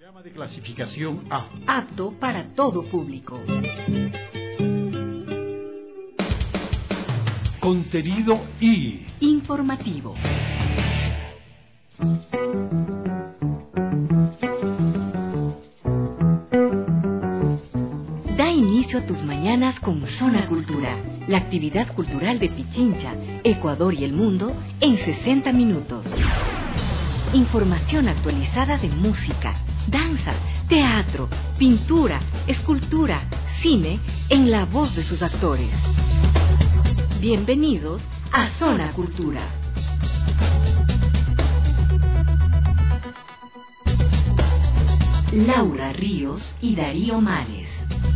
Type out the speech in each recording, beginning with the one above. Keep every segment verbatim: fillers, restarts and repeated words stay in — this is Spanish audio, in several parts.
Programa de clasificación A. Apto para todo público. Contenido I. Informativo. Da inicio a tus mañanas con Zona Cultura, la actividad cultural de Pichincha, Ecuador y el mundo en sesenta minutos. Información actualizada de música, danza, teatro, pintura, escultura, cine, en la voz de sus actores. Bienvenidos a Zona Cultura. Laura Ríos y Darío Males.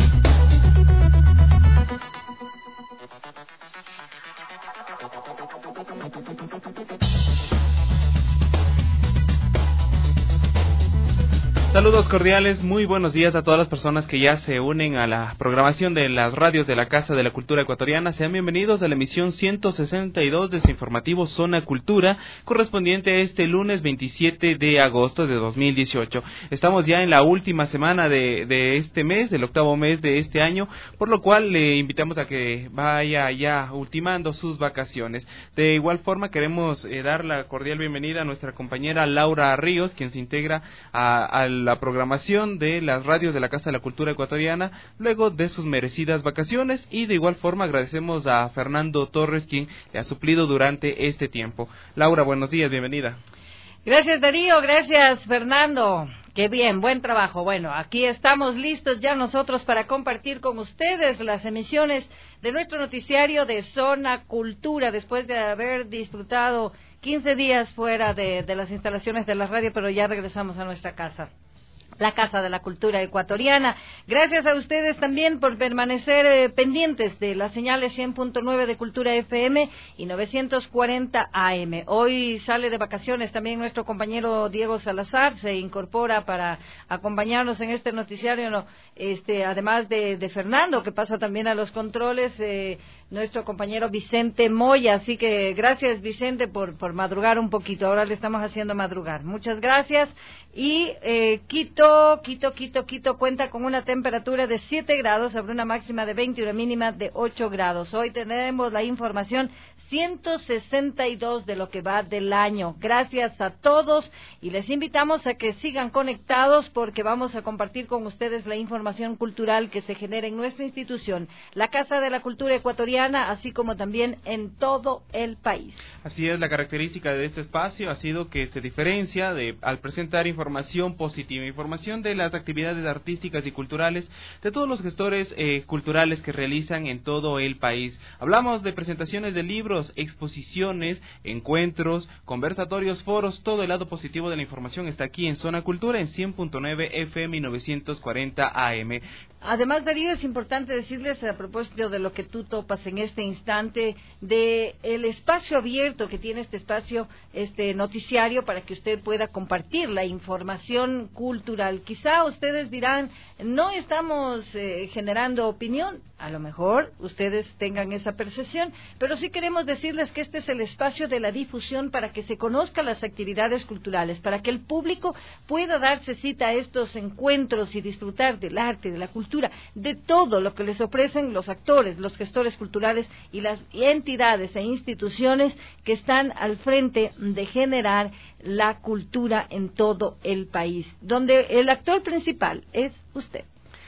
Saludos cordiales, muy buenos días a todas las personas que ya se unen a la programación de las radios de la Casa de la Cultura Ecuatoriana. Sean bienvenidos a la emisión ciento sesenta y dos de su informativo Zona Cultura, correspondiente a este lunes veintisiete de agosto de dos mil dieciocho. Estamos ya en la última semana de, de este mes, del octavo mes de este año, por lo cual le invitamos a que vaya ya ultimando sus vacaciones. De igual forma queremos eh, dar la cordial bienvenida a nuestra compañera Laura Ríos, quien se integra a, al la programación de las radios de la Casa de la Cultura Ecuatoriana luego de sus merecidas vacaciones, y de igual forma agradecemos a Fernando Torres, quien le ha suplido durante este tiempo. Laura, buenos días, bienvenida. Gracias, Darío, gracias, Fernando. Qué bien, buen trabajo. Bueno, aquí estamos listos ya nosotros para compartir con ustedes las emisiones de nuestro noticiario de Zona Cultura, después de haber disfrutado quince días fuera de, de las instalaciones de la radio, pero ya regresamos a nuestra casa, la Casa de la Cultura Ecuatoriana. Gracias a ustedes también por permanecer eh, pendientes de las señales cien punto nueve de Cultura F M y novecientos cuarenta A M. Hoy sale de vacaciones también nuestro compañero Diego Salazar, se incorpora para acompañarnos en este noticiario, no, este, además de, de Fernando, que pasa también a los controles, eh, nuestro compañero Vicente Moya. Así que gracias, Vicente, por, por madrugar un poquito. Ahora le estamos haciendo madrugar. Muchas gracias. Y eh, Quito, Quito, Quito, Quito cuenta con una temperatura de siete grados, sobre una máxima de veinte y una mínima de ocho grados. Hoy tenemos la información ciento sesenta y dos de lo que va del año. Gracias a todos y les invitamos a que sigan conectados porque vamos a compartir con ustedes la información cultural que se genera en nuestra institución, la Casa de la Cultura Ecuatoriana, así como también en todo el país. Así es, la característica de este espacio ha sido que se diferencia de al presentar información positiva, información de las actividades artísticas y culturales de todos los gestores eh, culturales que realizan en todo el país. Hablamos de presentaciones de libros, exposiciones, encuentros, conversatorios, foros, todo el lado positivo de la información está aquí en Zona Cultura en cien punto nueve F M y novecientos cuarenta A M. Además, Darío, es importante decirles a propósito de lo que tú topas en este instante, de el espacio abierto que tiene este espacio, este noticiario, para que usted pueda compartir la información cultural. Quizá ustedes dirán, no estamos eh, generando opinión, a lo mejor ustedes tengan esa percepción, pero sí queremos decirles que este es el espacio de la difusión para que se conozcan las actividades culturales, para que el público pueda darse cita a estos encuentros y disfrutar del arte, de la cultura, de todo lo que les ofrecen los actores, los gestores culturales y las entidades e instituciones que están al frente de generar la cultura en todo el país, donde el actor principal es usted.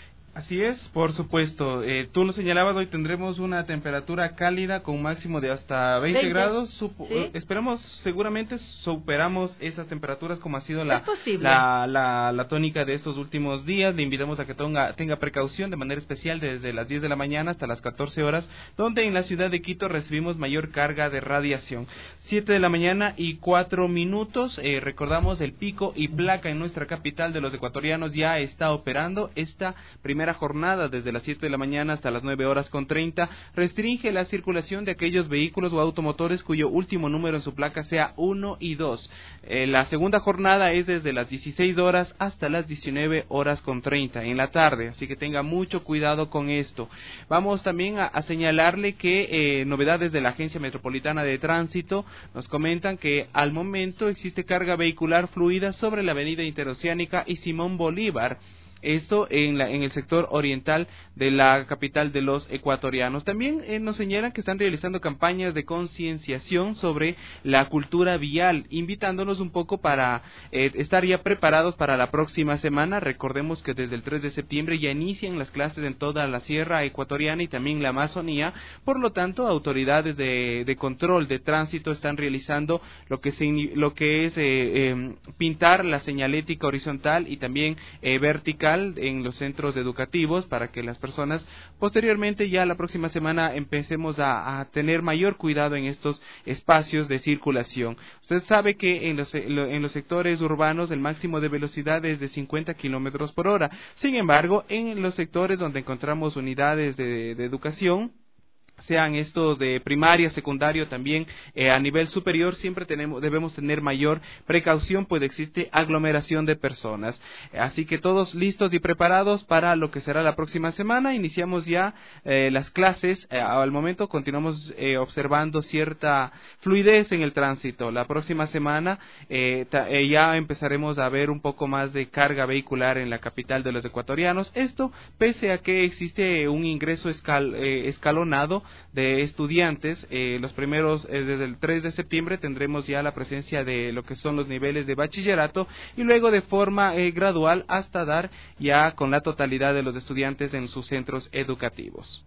Así es, por supuesto. Eh, tú nos señalabas, hoy tendremos una temperatura cálida con un máximo de hasta veinte, veinte. grados. Supo, ¿sí? eh, esperamos, seguramente superamos esas temperaturas como ha sido la, la, la, la tónica de estos últimos días. Le invitamos a que tenga, tenga precaución de manera especial desde las diez de la mañana hasta las catorce horas, donde en la ciudad de Quito recibimos mayor carga de radiación. siete de la mañana y cuatro minutos. Eh, recordamos, el pico y placa en nuestra capital de los ecuatorianos ya está operando esta primera primera jornada, desde las siete de la mañana hasta las nueve horas con treinta, restringe la circulación de aquellos vehículos o automotores cuyo último número en su placa sea uno y dos. Eh, la segunda jornada es desde las dieciséis horas hasta las diecinueve horas con treinta en la tarde, así que tenga mucho cuidado con esto. Vamos también a, a señalarle que eh, novedades de la Agencia Metropolitana de Tránsito nos comentan que al momento existe carga vehicular fluida sobre la avenida Interoceánica y Simón Bolívar. Eso en, la, en el sector oriental de la capital de los ecuatorianos. También eh, nos señalan que están realizando campañas de concienciación sobre la cultura vial, invitándonos un poco para eh, estar ya preparados para la próxima semana. Recordemos que desde el tres de septiembre ya inician las clases en toda la sierra ecuatoriana y también la Amazonía. Por lo tanto, autoridades de, de control de tránsito están realizando lo que, se, lo que es eh, eh, pintar la señalética horizontal y también eh, vertical en los centros educativos para que las personas posteriormente ya la próxima semana empecemos a, a tener mayor cuidado en estos espacios de circulación. Usted sabe que en los, en los sectores urbanos el máximo de velocidad es de cincuenta kilómetros por hora. Sin embargo, en los sectores donde encontramos unidades de, de educación, sean estos de primaria, secundario, también eh, a nivel superior, siempre tenemos, debemos tener mayor precaución, pues existe aglomeración de personas. Así que todos listos y preparados para lo que será la próxima semana. Iniciamos ya eh, las clases. Eh, al momento continuamos eh, observando cierta fluidez en el tránsito. La próxima semana eh, ta, eh, ya empezaremos a ver un poco más de carga vehicular en la capital de los ecuatorianos. Esto pese a que existe un ingreso escal, eh, escalonado de estudiantes. Eh, los primeros, eh, desde el tres de septiembre tendremos ya la presencia de lo que son los niveles de bachillerato y luego de forma eh, gradual hasta dar ya con la totalidad de los estudiantes en sus centros educativos.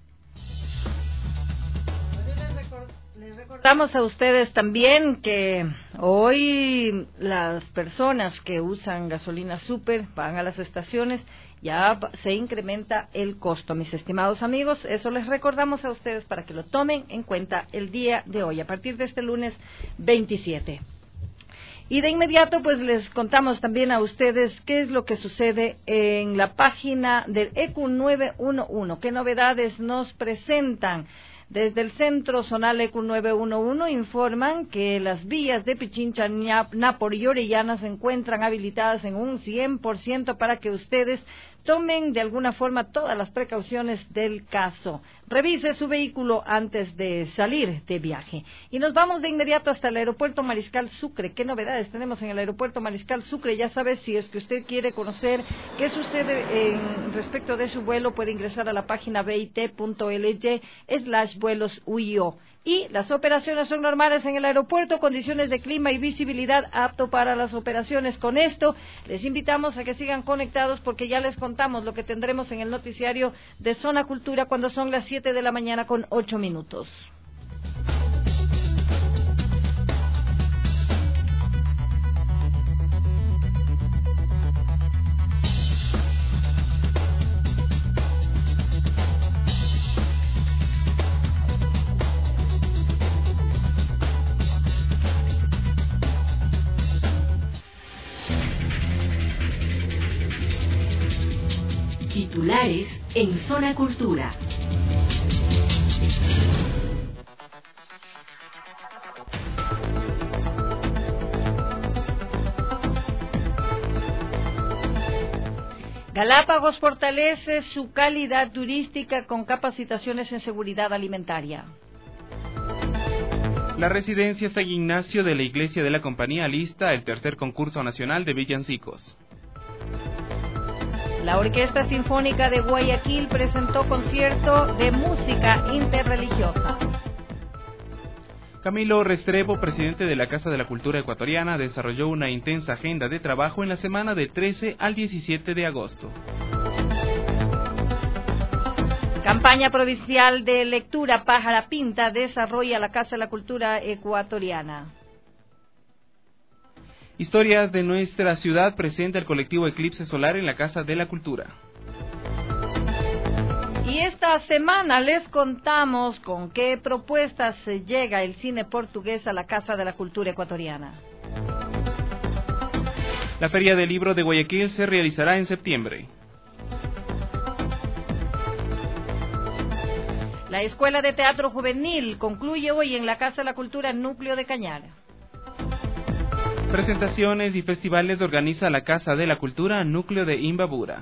Les recordamos a ustedes también que hoy las personas que usan gasolina super van a las estaciones, ya se incrementa el costo, mis estimados amigos. Eso les recordamos a ustedes para que lo tomen en cuenta el día de hoy, a partir de este lunes veintisiete. Y de inmediato, pues les contamos también a ustedes qué es lo que sucede en la página del E Q nueve uno uno, qué novedades nos presentan. Desde el Centro Zonal E Q nueve uno uno informan que las vías de Pichincha, Nápoles y Orellana se encuentran habilitadas en un cien por ciento para que ustedes tomen de alguna forma todas las precauciones del caso. Revise su vehículo antes de salir de viaje. Y nos vamos de inmediato hasta el Aeropuerto Mariscal Sucre. ¿Qué novedades tenemos en el Aeropuerto Mariscal Sucre? Ya sabe, si es que usted quiere conocer qué sucede en respecto de su vuelo, puede ingresar a la página bit.ly slash vuelos U I O. Y las operaciones son normales en el aeropuerto, condiciones de clima y visibilidad apto para las operaciones. Con esto, les invitamos a que sigan conectados porque ya les contamos lo que tendremos en el noticiario de Zona Cultura cuando son las siete de la mañana con ocho minutos. Titulares en Zona Cultura. Galápagos fortalece su calidad turística con capacitaciones en seguridad alimentaria. La residencia San Ignacio de la Iglesia de la Compañía alista el tercer concurso nacional de villancicos. La Orquesta Sinfónica de Guayaquil presentó concierto de música interreligiosa. Camilo Restrepo, presidente de la Casa de la Cultura Ecuatoriana, desarrolló una intensa agenda de trabajo en la semana del trece al diecisiete de agosto. Campaña provincial de lectura Pájara Pinta desarrolla la Casa de la Cultura Ecuatoriana. Historias de nuestra ciudad presenta el colectivo Eclipse Solar en la Casa de la Cultura. Y esta semana les contamos con qué propuestas llega el cine portugués a la Casa de la Cultura Ecuatoriana. La Feria del Libro de Guayaquil se realizará en septiembre. La Escuela de Teatro Juvenil concluye hoy en la Casa de la Cultura Núcleo de Cañara. Presentaciones y festivales organiza la Casa de la Cultura Núcleo de Imbabura.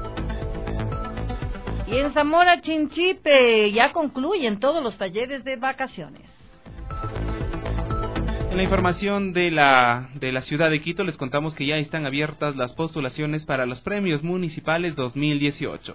Y en Zamora Chinchipe ya concluyen todos los talleres de vacaciones. En la información de la, de la ciudad de Quito les contamos que ya están abiertas las postulaciones para los premios municipales dos mil dieciocho.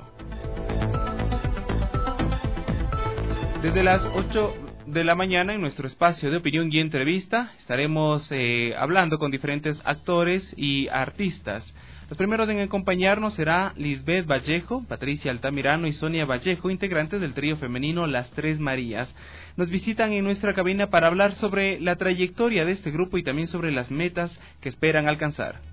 Desde las ocho de la mañana en nuestro espacio de opinión y entrevista estaremos eh, hablando con diferentes actores y artistas. Los primeros en acompañarnos será Lisbeth Vallejo, Patricia Altamirano y Sonia Vallejo, integrantes del trío femenino Las Tres Marías. Nos visitan en nuestra cabina para hablar sobre la trayectoria de este grupo y también sobre las metas que esperan alcanzar.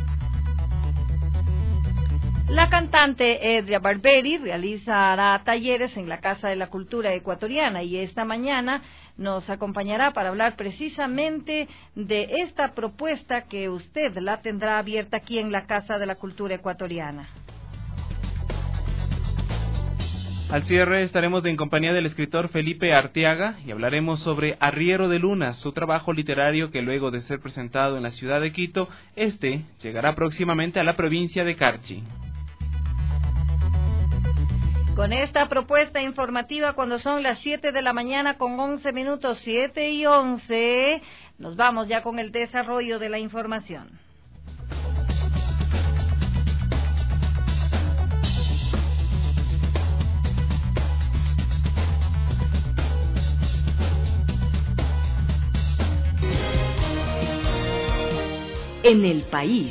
La cantante Edria Barberi realizará talleres en la Casa de la Cultura Ecuatoriana y esta mañana nos acompañará para hablar precisamente de esta propuesta que usted la tendrá abierta aquí en la Casa de la Cultura Ecuatoriana. Al cierre estaremos en compañía del escritor Felipe Arteaga y hablaremos sobre Arriero de Lunas, su trabajo literario que luego de ser presentado en la ciudad de Quito, este llegará próximamente a la provincia de Carchi. Con esta propuesta informativa, cuando son las siete de la mañana con once minutos, siete y once, nos vamos ya con el desarrollo de la información. En el país.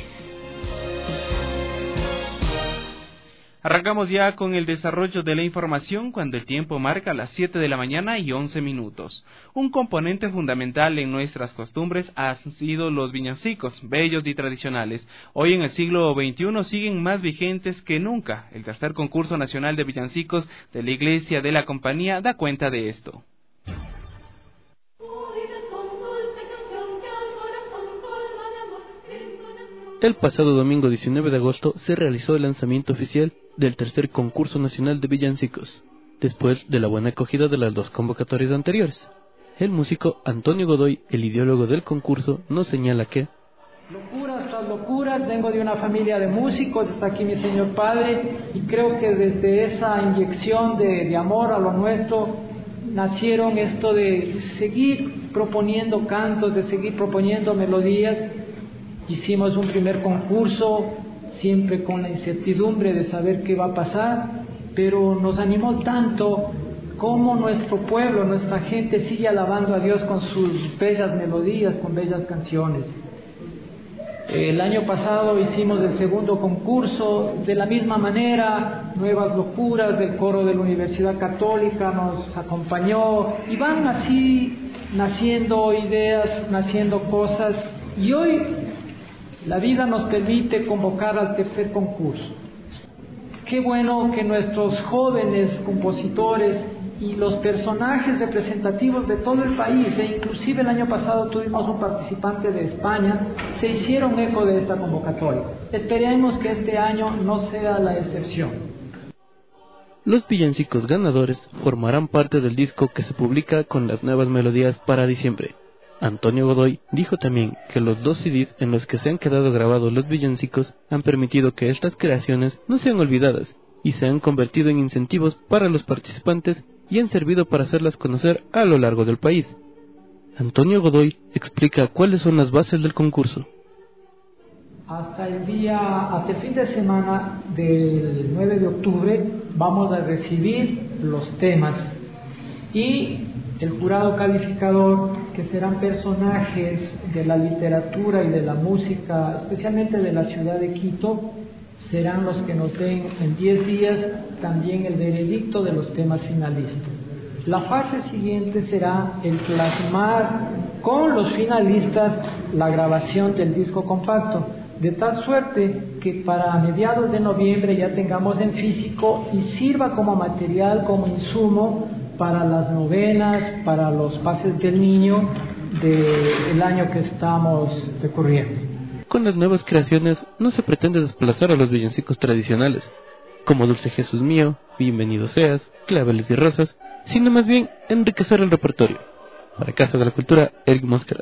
Arrancamos ya con el desarrollo de la información cuando el tiempo marca las siete de la mañana y once minutos. Un componente fundamental en nuestras costumbres han sido los villancicos, bellos y tradicionales. Hoy en el siglo veintiuno siguen más vigentes que nunca. El tercer concurso nacional de villancicos de la Iglesia de la Compañía da cuenta de esto. El pasado domingo diecinueve de agosto se realizó el lanzamiento oficial del tercer concurso nacional de villancicos, después de la buena acogida de las dos convocatorias anteriores. El músico Antonio Godoy, el ideólogo del concurso, nos señala que locuras tras locuras, vengo de una familia de músicos, está aquí mi señor padre, y creo que desde esa inyección de, de amor a lo nuestro, nacieron esto de seguir proponiendo cantos, de seguir proponiendo melodías. Hicimos un primer concurso, siempre con la incertidumbre de saber qué va a pasar, pero nos animó tanto como nuestro pueblo, nuestra gente sigue alabando a Dios con sus bellas melodías, con bellas canciones. El año pasado hicimos el segundo concurso, de la misma manera, Nuevas Locuras del coro de la Universidad Católica nos acompañó, y van así naciendo ideas, naciendo cosas, y hoy la vida nos permite convocar al tercer concurso. Qué bueno que nuestros jóvenes compositores y los personajes representativos de todo el país, e inclusive el año pasado tuvimos un participante de España, se hicieron eco de esta convocatoria. Esperemos que este año no sea la excepción. Los villancicos ganadores formarán parte del disco que se publica con las nuevas melodías para diciembre. Antonio Godoy dijo también que los dos C Ds en los que se han quedado grabados los villancicos han permitido que estas creaciones no sean olvidadas y se han convertido en incentivos para los participantes y han servido para hacerlas conocer a lo largo del país. Antonio Godoy explica cuáles son las bases del concurso. Hasta el día, hasta el fin de semana del nueve de octubre vamos a recibir los temas y el jurado calificador, que serán personajes de la literatura y de la música, especialmente de la ciudad de Quito, serán los que nos den en diez días también el veredicto de los temas finalistas. La fase siguiente será el plasmar con los finalistas la grabación del disco compacto, de tal suerte que para mediados de noviembre ya tengamos en físico y sirva como material, como insumo para las novenas, para los pases del niño del año que estamos recorriendo. Con las nuevas creaciones no se pretende desplazar a los villancicos tradicionales, como Dulce Jesús Mío, Bienvenido Seas, Claveles y Rosas, sino más bien enriquecer el repertorio. Para Casa de la Cultura, Eric Mosquera.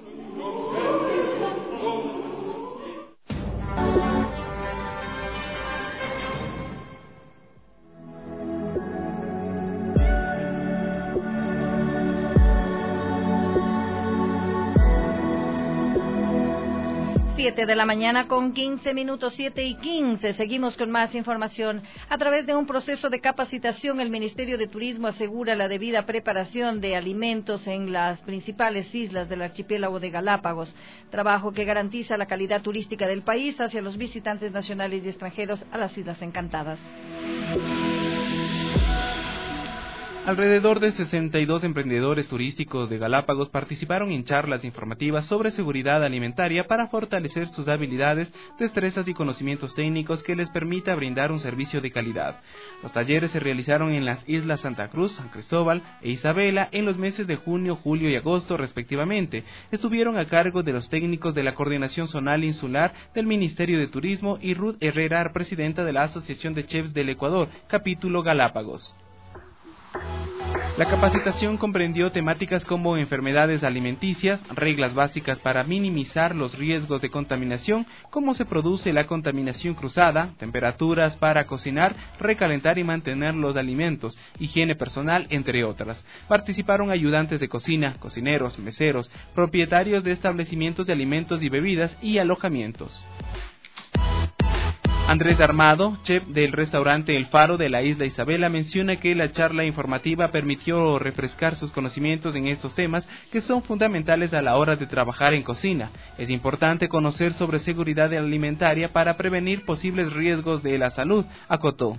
siete de la mañana con quince minutos, siete y quince. Seguimos con más información. A través de un proceso de capacitación, el Ministerio de Turismo asegura la debida preparación de alimentos en las principales islas del archipiélago de Galápagos, trabajo que garantiza la calidad turística del país hacia los visitantes nacionales y extranjeros a las Islas Encantadas. Alrededor de sesenta y dos emprendedores turísticos de Galápagos participaron en charlas informativas sobre seguridad alimentaria para fortalecer sus habilidades, destrezas y conocimientos técnicos que les permita brindar un servicio de calidad. Los talleres se realizaron en las islas Santa Cruz, San Cristóbal e Isabela en los meses de junio, julio y agosto respectivamente. Estuvieron a cargo de los técnicos de la Coordinación Zonal Insular del Ministerio de Turismo y Ruth Herrera, presidenta de la Asociación de Chefs del Ecuador, capítulo Galápagos. La capacitación comprendió temáticas como enfermedades alimenticias, reglas básicas para minimizar los riesgos de contaminación, cómo se produce la contaminación cruzada, temperaturas para cocinar, recalentar y mantener los alimentos, higiene personal, entre otras. Participaron ayudantes de cocina, cocineros, meseros, propietarios de establecimientos de alimentos y bebidas y alojamientos. Andrés Armado, chef del restaurante El Faro de la isla Isabela, menciona que la charla informativa permitió refrescar sus conocimientos en estos temas que son fundamentales a la hora de trabajar en cocina. Es importante conocer sobre seguridad alimentaria para prevenir posibles riesgos de la salud, acotó.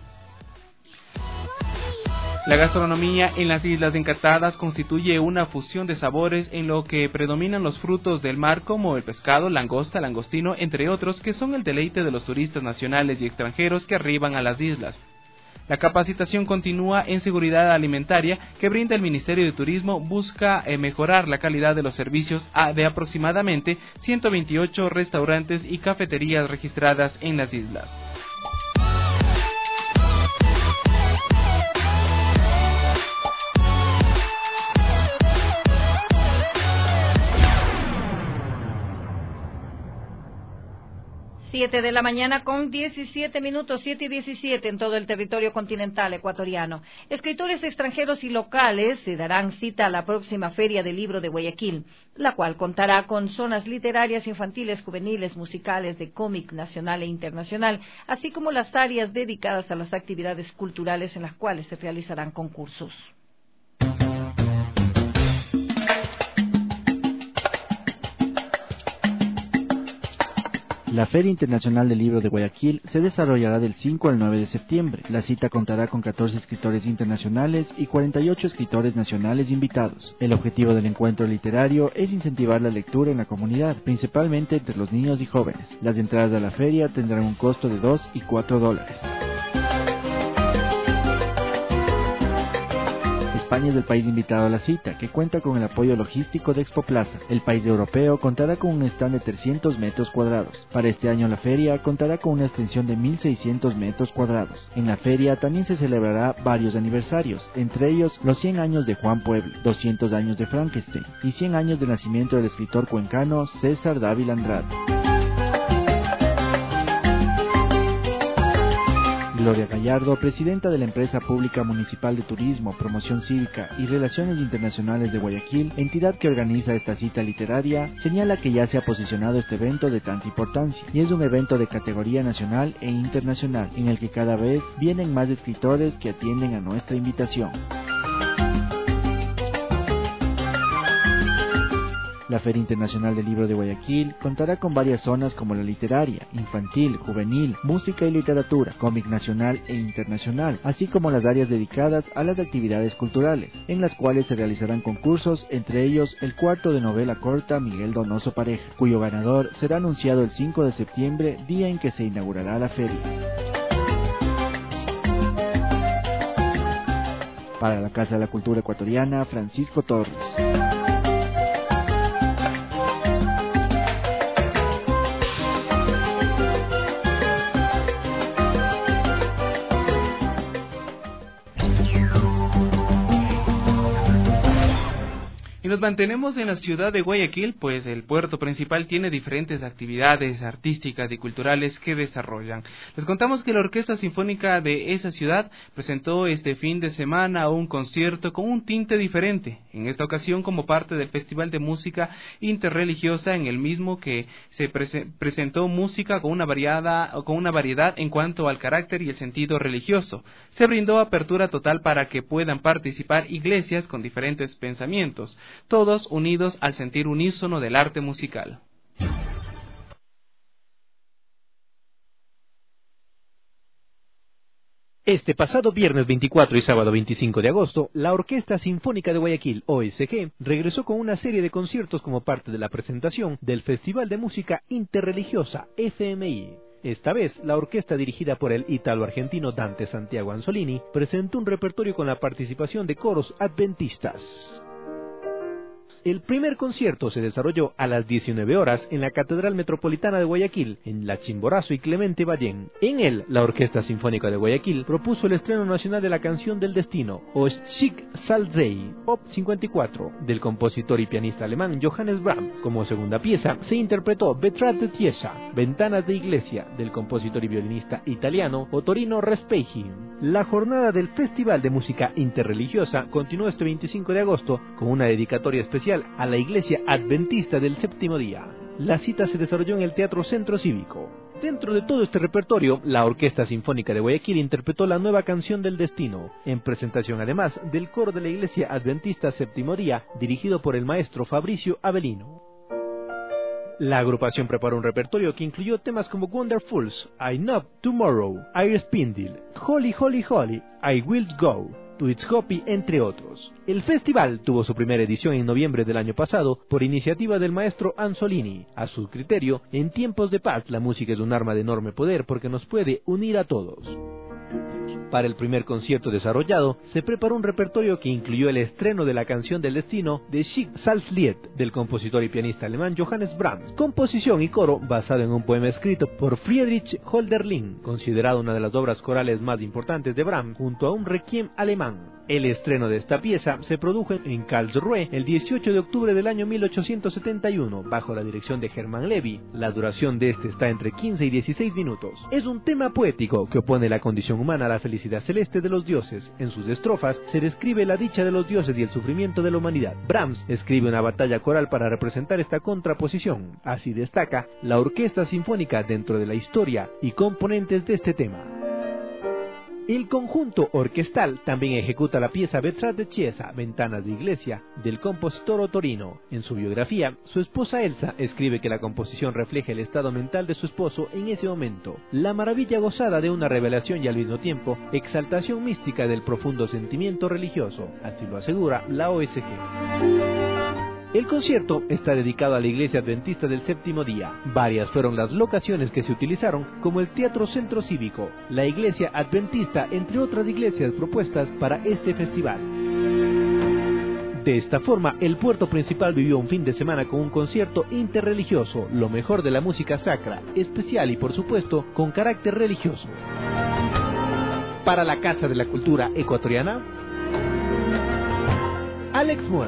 La gastronomía en las Islas Encantadas constituye una fusión de sabores en lo que predominan los frutos del mar como el pescado, langosta, langostino, entre otros, que son el deleite de los turistas nacionales y extranjeros que arriban a las islas. La capacitación continúa en seguridad alimentaria que brinda el Ministerio de Turismo, busca eh, mejorar la calidad de los servicios a, de aproximadamente ciento veintiocho restaurantes y cafeterías registradas en las islas. Siete de la mañana con diecisiete minutos, siete y diecisiete en todo el territorio continental ecuatoriano. Escritores extranjeros y locales se darán cita a la próxima Feria del Libro de Guayaquil, la cual contará con zonas literarias, infantiles, juveniles, musicales, de cómic nacional e internacional, así como las áreas dedicadas a las actividades culturales en las cuales se realizarán concursos. La Feria Internacional del Libro de Guayaquil se desarrollará del cinco al nueve de septiembre. La cita contará con catorce escritores internacionales y cuarenta y ocho escritores nacionales invitados. El objetivo del encuentro literario es incentivar la lectura en la comunidad, principalmente entre los niños y jóvenes. Las entradas a la feria tendrán un costo de dos y cuatro dólares. España es el país invitado a la cita, que cuenta con el apoyo logístico de Expo Plaza. El país europeo contará con un stand de trescientos metros cuadrados. Para este año la feria contará con una extensión de mil seiscientos metros cuadrados. En la feria también se celebrará varios aniversarios, entre ellos los cien años de Juan Pueblo, doscientos años de Frankenstein y cien años del nacimiento del escritor cuencano César Dávila Andrade. Gloria Gallardo, presidenta de la Empresa Pública Municipal de Turismo, Promoción Cívica y Relaciones Internacionales de Guayaquil, entidad que organiza esta cita literaria, señala que ya se ha posicionado este evento de tanta importancia y es un evento de categoría nacional e internacional, en el que cada vez vienen más escritores que atienden a nuestra invitación. La Feria Internacional del Libro de Guayaquil contará con varias zonas como la literaria, infantil, juvenil, música y literatura, cómic nacional e internacional, así como las áreas dedicadas a las actividades culturales, en las cuales se realizarán concursos, entre ellos el cuarto de novela corta Miguel Donoso Pareja, cuyo ganador será anunciado el cinco de septiembre, día en que se inaugurará la feria. Para la Casa de la Cultura Ecuatoriana, Francisco Torres. nos mantenemos en la ciudad de Guayaquil, pues el puerto principal tiene diferentes actividades artísticas y culturales que desarrollan. Les contamos que la Orquesta Sinfónica de esa ciudad presentó este fin de semana un concierto con un tinte diferente, en esta ocasión como parte del Festival de Música Interreligiosa, en el mismo que se pre- presentó música con una, variada, con una variedad en cuanto al carácter y el sentido religioso. Se brindó apertura total para que puedan participar iglesias con diferentes pensamientos, todos unidos al sentir unísono del arte musical. Este pasado viernes veinticuatro y sábado veinticinco de agosto, la Orquesta Sinfónica de Guayaquil, O S G, regresó con una serie de conciertos como parte de la presentación del Festival de Música Interreligiosa, F M I. Esta vez, la orquesta dirigida por el ítalo-argentino Dante Santiago Anzolini presentó un repertorio con la participación de coros adventistas. El primer concierto se desarrolló a las diecinueve horas en la Catedral Metropolitana de Guayaquil, en La Chimborazo y Clemente Ballén. En él, la Orquesta Sinfónica de Guayaquil propuso el estreno nacional de la canción del destino, o Schick Salzei, Op cincuenta y cuatro, del compositor y pianista alemán Johannes Brahms. Como segunda pieza, se interpretó Betrate Chiesa, Ventanas de Iglesia, del compositor y violinista italiano Ottorino Respighi. La jornada del Festival de Música Interreligiosa continuó este veinticinco de agosto con una dedicatoria especial a la Iglesia Adventista del Séptimo Día. La cita se desarrolló en el Teatro Centro Cívico. Dentro de todo este repertorio, la Orquesta Sinfónica de Guayaquil interpretó la nueva canción del destino, en presentación además del coro de la Iglesia Adventista Séptimo Día, dirigido por el maestro Fabricio Avelino. La agrupación preparó un repertorio que incluyó temas como Wonderfuls, I Know Tomorrow, Air Spindle, Holy Holy Holy, I Will Go, To It's Happy, entre otros. El festival tuvo su primera edición en noviembre del año pasado por iniciativa del maestro Anzolini. A su criterio, en tiempos de paz la música es un arma de enorme poder porque nos puede unir a todos. Para el primer concierto desarrollado, se preparó un repertorio que incluyó el estreno de la canción del destino de Schick Salzlied, del compositor y pianista alemán Johannes Brahms, composición y coro basado en un poema escrito por Friedrich Hölderlin, considerado una de las obras corales más importantes de Brahms, junto a un requiem alemán. El estreno de esta pieza se produjo en Karlsruhe el dieciocho de octubre del año mil ochocientos setenta y uno, bajo la dirección de Hermann Levy. La duración de este está entre quince y dieciséis minutos. Es un tema poético que opone la condición humana a la felicidad celeste de los dioses. En sus estrofas se describe la dicha de los dioses y el sufrimiento de la humanidad. Brahms escribe una batalla coral para representar esta contraposición. Así destaca la orquesta sinfónica dentro de la historia y componentes de este tema. El conjunto orquestal también ejecuta la pieza Betrate Chiesa, Ventanas de Iglesia, del compositor Ottorino. En su biografía, su esposa Elsa escribe que la composición refleja el estado mental de su esposo en ese momento, la maravilla gozada de una revelación y al mismo tiempo exaltación mística del profundo sentimiento religioso, así lo asegura la O S G. El concierto está dedicado a la Iglesia Adventista del Séptimo Día. Varias fueron las locaciones que se utilizaron, como el Teatro Centro Cívico, la Iglesia Adventista, entre otras iglesias propuestas para este festival. De esta forma, el puerto principal vivió un fin de semana con un concierto interreligioso, lo mejor de la música sacra, especial y por supuesto con carácter religioso. Para la Casa de la Cultura Ecuatoriana, Alex Mora.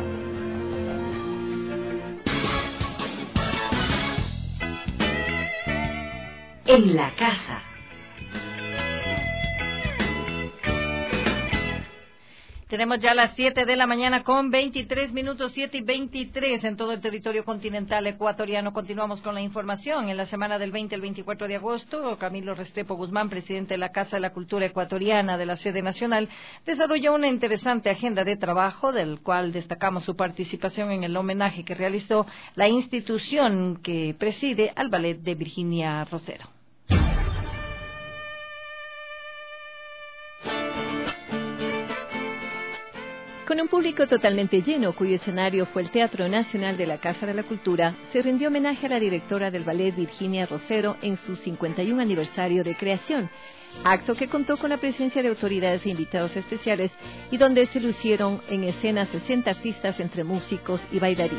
En la casa. Tenemos ya las siete de la mañana con veintitrés minutos, siete y veintitrés en todo el territorio continental ecuatoriano. Continuamos con la información. En la semana del veinte al veinticuatro de agosto, Camilo Restrepo Guzmán, presidente de la Casa de la Cultura Ecuatoriana de la sede nacional, desarrolló una interesante agenda de trabajo, del cual destacamos su participación en el homenaje que realizó la institución que preside al ballet de Virginia Rosero. Con un público totalmente lleno, cuyo escenario fue el Teatro Nacional de la Casa de la Cultura, se rindió homenaje a la directora del ballet Virginia Rosero en su cincuenta y un aniversario de creación, acto que contó con la presencia de autoridades e invitados especiales y donde se lucieron en escena sesenta artistas entre músicos y bailarines.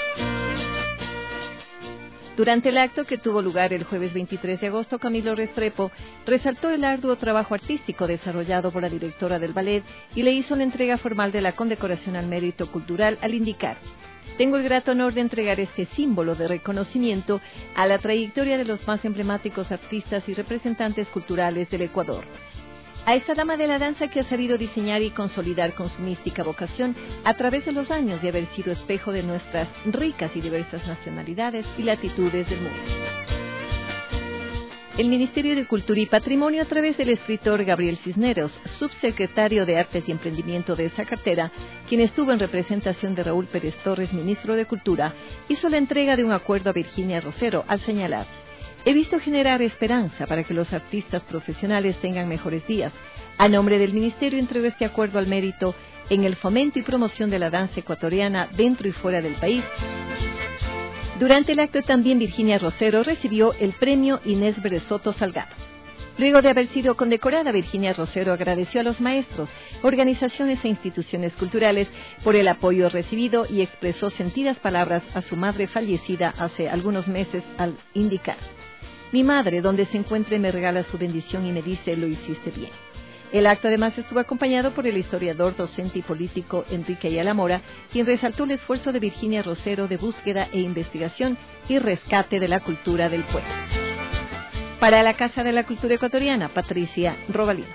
Durante el acto, que tuvo lugar el jueves veintitrés de agosto, Camilo Restrepo resaltó el arduo trabajo artístico desarrollado por la directora del ballet y le hizo la entrega formal de la condecoración al mérito cultural al indicar: tengo el grato honor de entregar este símbolo de reconocimiento a la trayectoria de los más emblemáticos artistas y representantes culturales del Ecuador. A esta dama de la danza que ha sabido diseñar y consolidar con su mística vocación a través de los años de haber sido espejo de nuestras ricas y diversas nacionalidades y latitudes del mundo. El Ministerio de Cultura y Patrimonio, a través del escritor Gabriel Cisneros, subsecretario de Artes y Emprendimiento de esa cartera, quien estuvo en representación de Raúl Pérez Torres, ministro de Cultura, hizo la entrega de un acuerdo a Virginia Rosero al señalar: he visto generar esperanza para que los artistas profesionales tengan mejores días. A nombre del Ministerio entregó este acuerdo al mérito en el fomento y promoción de la danza ecuatoriana dentro y fuera del país. Durante el acto también Virginia Rosero recibió el premio Inés Beresoto Salgado. Luego de haber sido condecorada, Virginia Rosero agradeció a los maestros, organizaciones e instituciones culturales por el apoyo recibido y expresó sentidas palabras a su madre fallecida hace algunos meses al indicar: mi madre, donde se encuentre, me regala su bendición y me dice: lo hiciste bien. El acto además estuvo acompañado por el historiador, docente y político Enrique Ayala Mora, quien resaltó el esfuerzo de Virginia Rosero de búsqueda e investigación y rescate de la cultura del pueblo. Para la Casa de la Cultura Ecuatoriana, Patricia Robalino.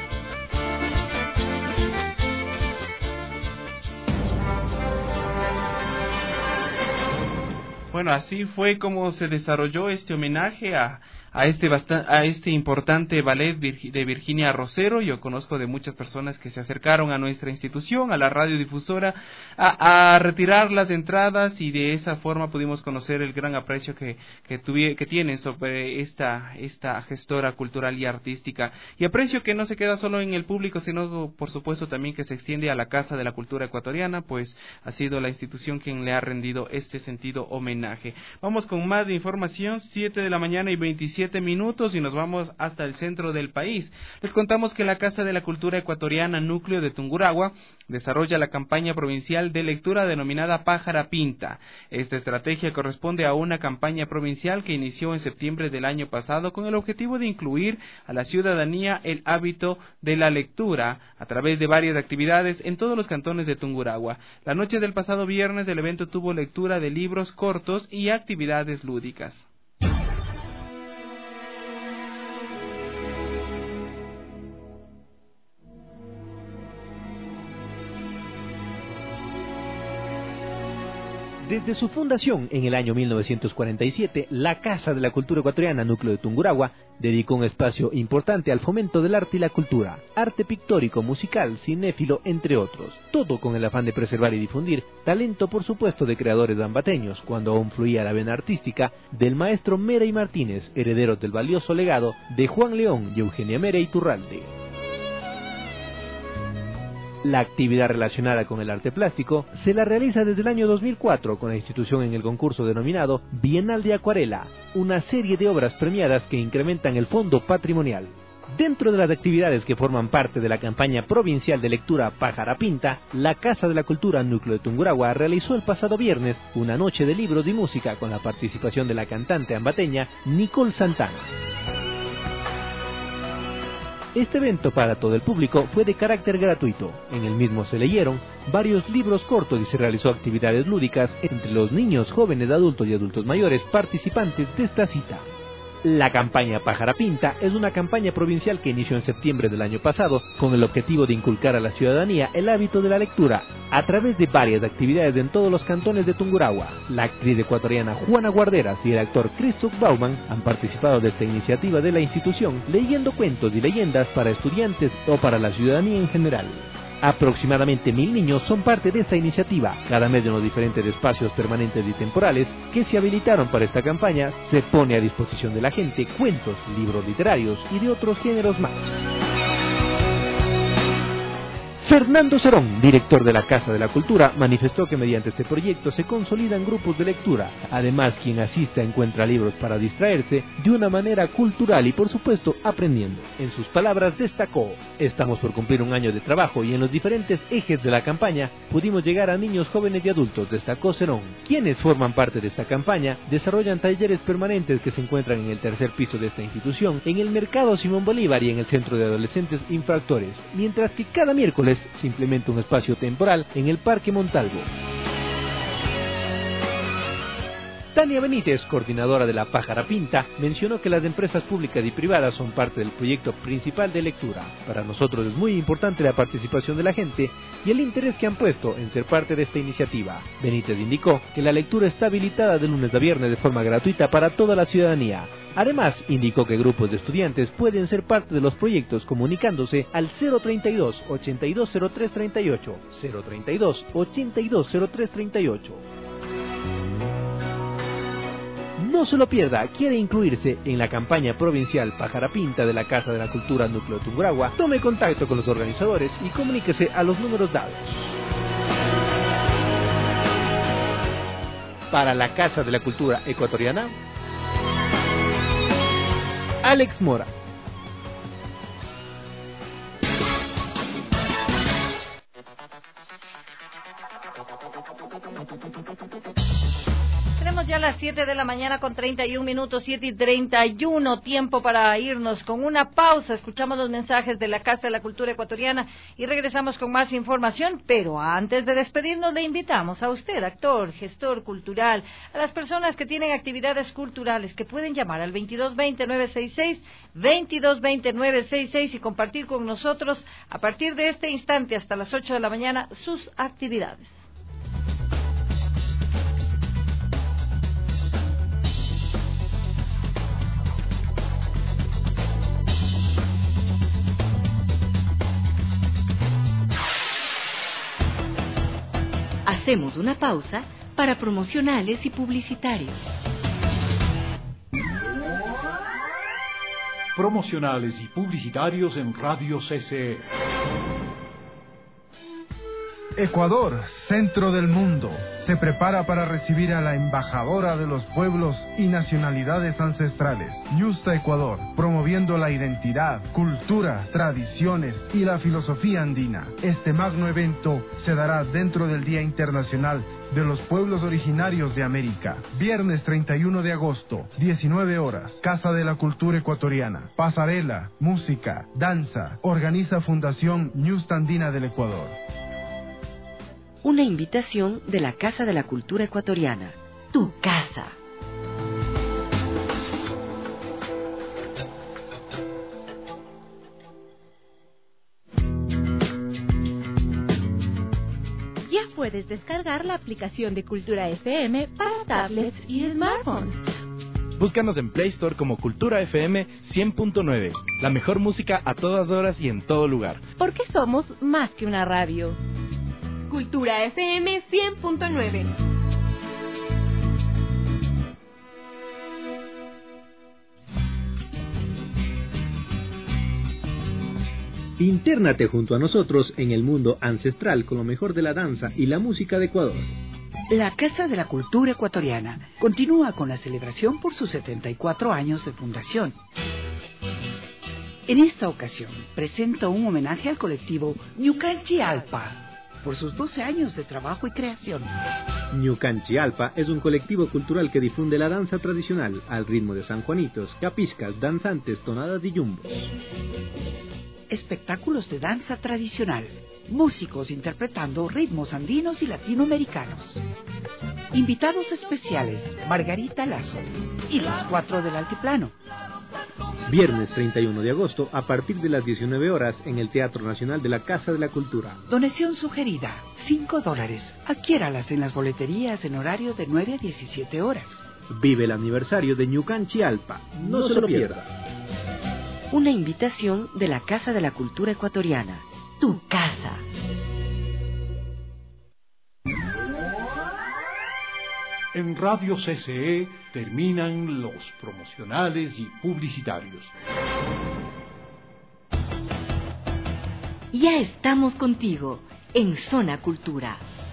Bueno, así fue como se desarrolló este homenaje a a este bastan- a este importante ballet Virgi- de Virginia Rosero. Yo conozco de muchas personas que se acercaron a nuestra institución, a la radiodifusora, a, a retirar las entradas, y de esa forma pudimos conocer el gran aprecio que que, tuvi- que tienen sobre esta esta gestora cultural y artística, y aprecio que no se queda solo en el público, sino por supuesto también que se extiende a la Casa de la Cultura Ecuatoriana, pues ha sido la institución quien le ha rendido este sentido homenaje. Vamos con más de información, siete de la mañana y veintisiete minutos, y nos vamos hasta el centro del país. Les contamos que la Casa de la Cultura Ecuatoriana, núcleo de Tungurahua, desarrolla la campaña provincial de lectura denominada Pájara Pinta. Esta estrategia corresponde a una campaña provincial que inició en septiembre del año pasado con el objetivo de incluir a la ciudadanía el hábito de la lectura a través de varias actividades en todos los cantones de Tungurahua. La noche del pasado viernes el evento tuvo lectura de libros cortos y actividades lúdicas. Desde su fundación en el año mil novecientos cuarenta y siete, la Casa de la Cultura Ecuatoriana, núcleo de Tungurahua, dedicó un espacio importante al fomento del arte y la cultura, arte pictórico, musical, cinéfilo, entre otros, todo con el afán de preservar y difundir talento, por supuesto, de creadores ambateños, cuando aún fluía la vena artística del maestro Mera y Martínez, herederos del valioso legado de Juan León y Eugenia Mera Iturralde. La actividad relacionada con el arte plástico se la realiza desde el año dos mil cuatro con la institución en el concurso denominado Bienal de Acuarela, una serie de obras premiadas que incrementan el fondo patrimonial. Dentro de las actividades que forman parte de la campaña provincial de lectura Pájara Pinta, la Casa de la Cultura Núcleo de Tungurahua realizó el pasado viernes una noche de libros y música con la participación de la cantante ambateña Nicole Santana. Este evento para todo el público fue de carácter gratuito. En el mismo se leyeron varios libros cortos y se realizó actividades lúdicas entre los niños, jóvenes, adultos y adultos mayores participantes de esta cita. La campaña Pájara Pinta es una campaña provincial que inició en septiembre del año pasado con el objetivo de inculcar a la ciudadanía el hábito de la lectura a través de varias actividades en todos los cantones de Tungurahua. La actriz ecuatoriana Juana Guarderas y el actor Christoph Baumann han participado de esta iniciativa de la institución leyendo cuentos y leyendas para estudiantes o para la ciudadanía en general. Aproximadamente mil niños son parte de esta iniciativa. Cada mes en los diferentes espacios permanentes y temporales que se habilitaron para esta campaña se pone a disposición de la gente cuentos, libros literarios y de otros géneros más. Fernando Cerón, director de la Casa de la Cultura, manifestó que mediante este proyecto se consolidan grupos de lectura. Además, quien asista encuentra libros para distraerse de una manera cultural y, por supuesto, aprendiendo. En sus palabras destacó: estamos por cumplir un año de trabajo y en los diferentes ejes de la campaña pudimos llegar a niños, jóvenes y adultos, destacó Cerón. Quienes forman parte de esta campaña desarrollan talleres permanentes que se encuentran en el tercer piso de esta institución, en el Mercado Simón Bolívar y en el Centro de Adolescentes Infractores, mientras que cada miércoles se implementa un espacio temporal en el Parque Montalvo. Tania Benítez, coordinadora de la Pájara Pinta, mencionó que las empresas públicas y privadas son parte del proyecto principal de lectura. Para nosotros es muy importante la participación de la gente y el interés que han puesto en ser parte de esta iniciativa. Benítez indicó que la lectura está habilitada de lunes a viernes de forma gratuita para toda la ciudadanía. Además, indicó que grupos de estudiantes pueden ser parte de los proyectos comunicándose al cero treinta y dos, ochenta y dos cero tres treinta y ocho, cero treinta y dos, ochenta y dos cero tres treinta y ocho. No se lo pierda, quiere incluirse en la campaña provincial Pájara Pinta de la Casa de la Cultura Núcleo Tungurahua. Tome contacto con los organizadores y comuníquese a los números dados. Para la Casa de la Cultura Ecuatoriana, Alex Mora. Tenemos ya las siete de la mañana con treinta y un minutos, siete y treinta y uno, tiempo para irnos con una pausa. Escuchamos los mensajes de la Casa de la Cultura Ecuatoriana y regresamos con más información, pero antes de despedirnos le invitamos a usted, actor, gestor cultural, a las personas que tienen actividades culturales que pueden llamar al veintidós veinte, novecientos sesenta y seis, veintidós veinte, novecientos sesenta y seis y compartir con nosotros a partir de este instante hasta las ocho de la mañana sus actividades. Hacemos una pausa para promocionales y publicitarios. Promocionales y publicitarios en Radio C C E. Ecuador, centro del mundo, se prepara para recibir a la embajadora de los pueblos y nacionalidades ancestrales, Ñusta Ecuador, promoviendo la identidad, cultura, tradiciones y la filosofía andina. Este magno evento se dará dentro del Día Internacional de los Pueblos Originarios de América. Viernes treinta y uno de agosto, diecinueve horas, Casa de la Cultura Ecuatoriana. Pasarela, música, danza. Organiza Fundación Ñusta Andina del Ecuador. Una invitación de la Casa de la Cultura Ecuatoriana. Tu casa. Ya puedes descargar la aplicación de Cultura F M para tablets y smartphones. Búscanos en Play Store como Cultura F M cien punto nueve. La mejor música a todas horas y en todo lugar. Porque somos más que una radio. Cultura F M cien punto nueve. Intérnate junto a nosotros en el mundo ancestral con lo mejor de la danza y la música de Ecuador. La Casa de la Cultura Ecuatoriana continúa con la celebración por sus setenta y cuatro años de fundación. En esta ocasión presenta un homenaje al colectivo Ñucanchi Alpa por sus doce años de trabajo y creación. Ñucanchi Alpa es un colectivo cultural que difunde la danza tradicional al ritmo de sanjuanitos, capiscas, danzantes, tonadas y yumbos. Espectáculos de danza tradicional, músicos interpretando ritmos andinos y latinoamericanos. Invitados especiales, Margarita Lazo y los cuatro del Altiplano. Viernes treinta y uno de agosto a partir de las diecinueve horas en el Teatro Nacional de la Casa de la Cultura. Donación sugerida, cinco dólares. Adquiéralas en las boleterías en horario de nueve a diecisiete horas. Vive el aniversario de Ñucanchi Alpa. No, no se lo pierda. Una invitación de la Casa de la Cultura Ecuatoriana. Tu casa. En Radio C C E terminan los promocionales y publicitarios. Ya estamos contigo en Zona Cultura.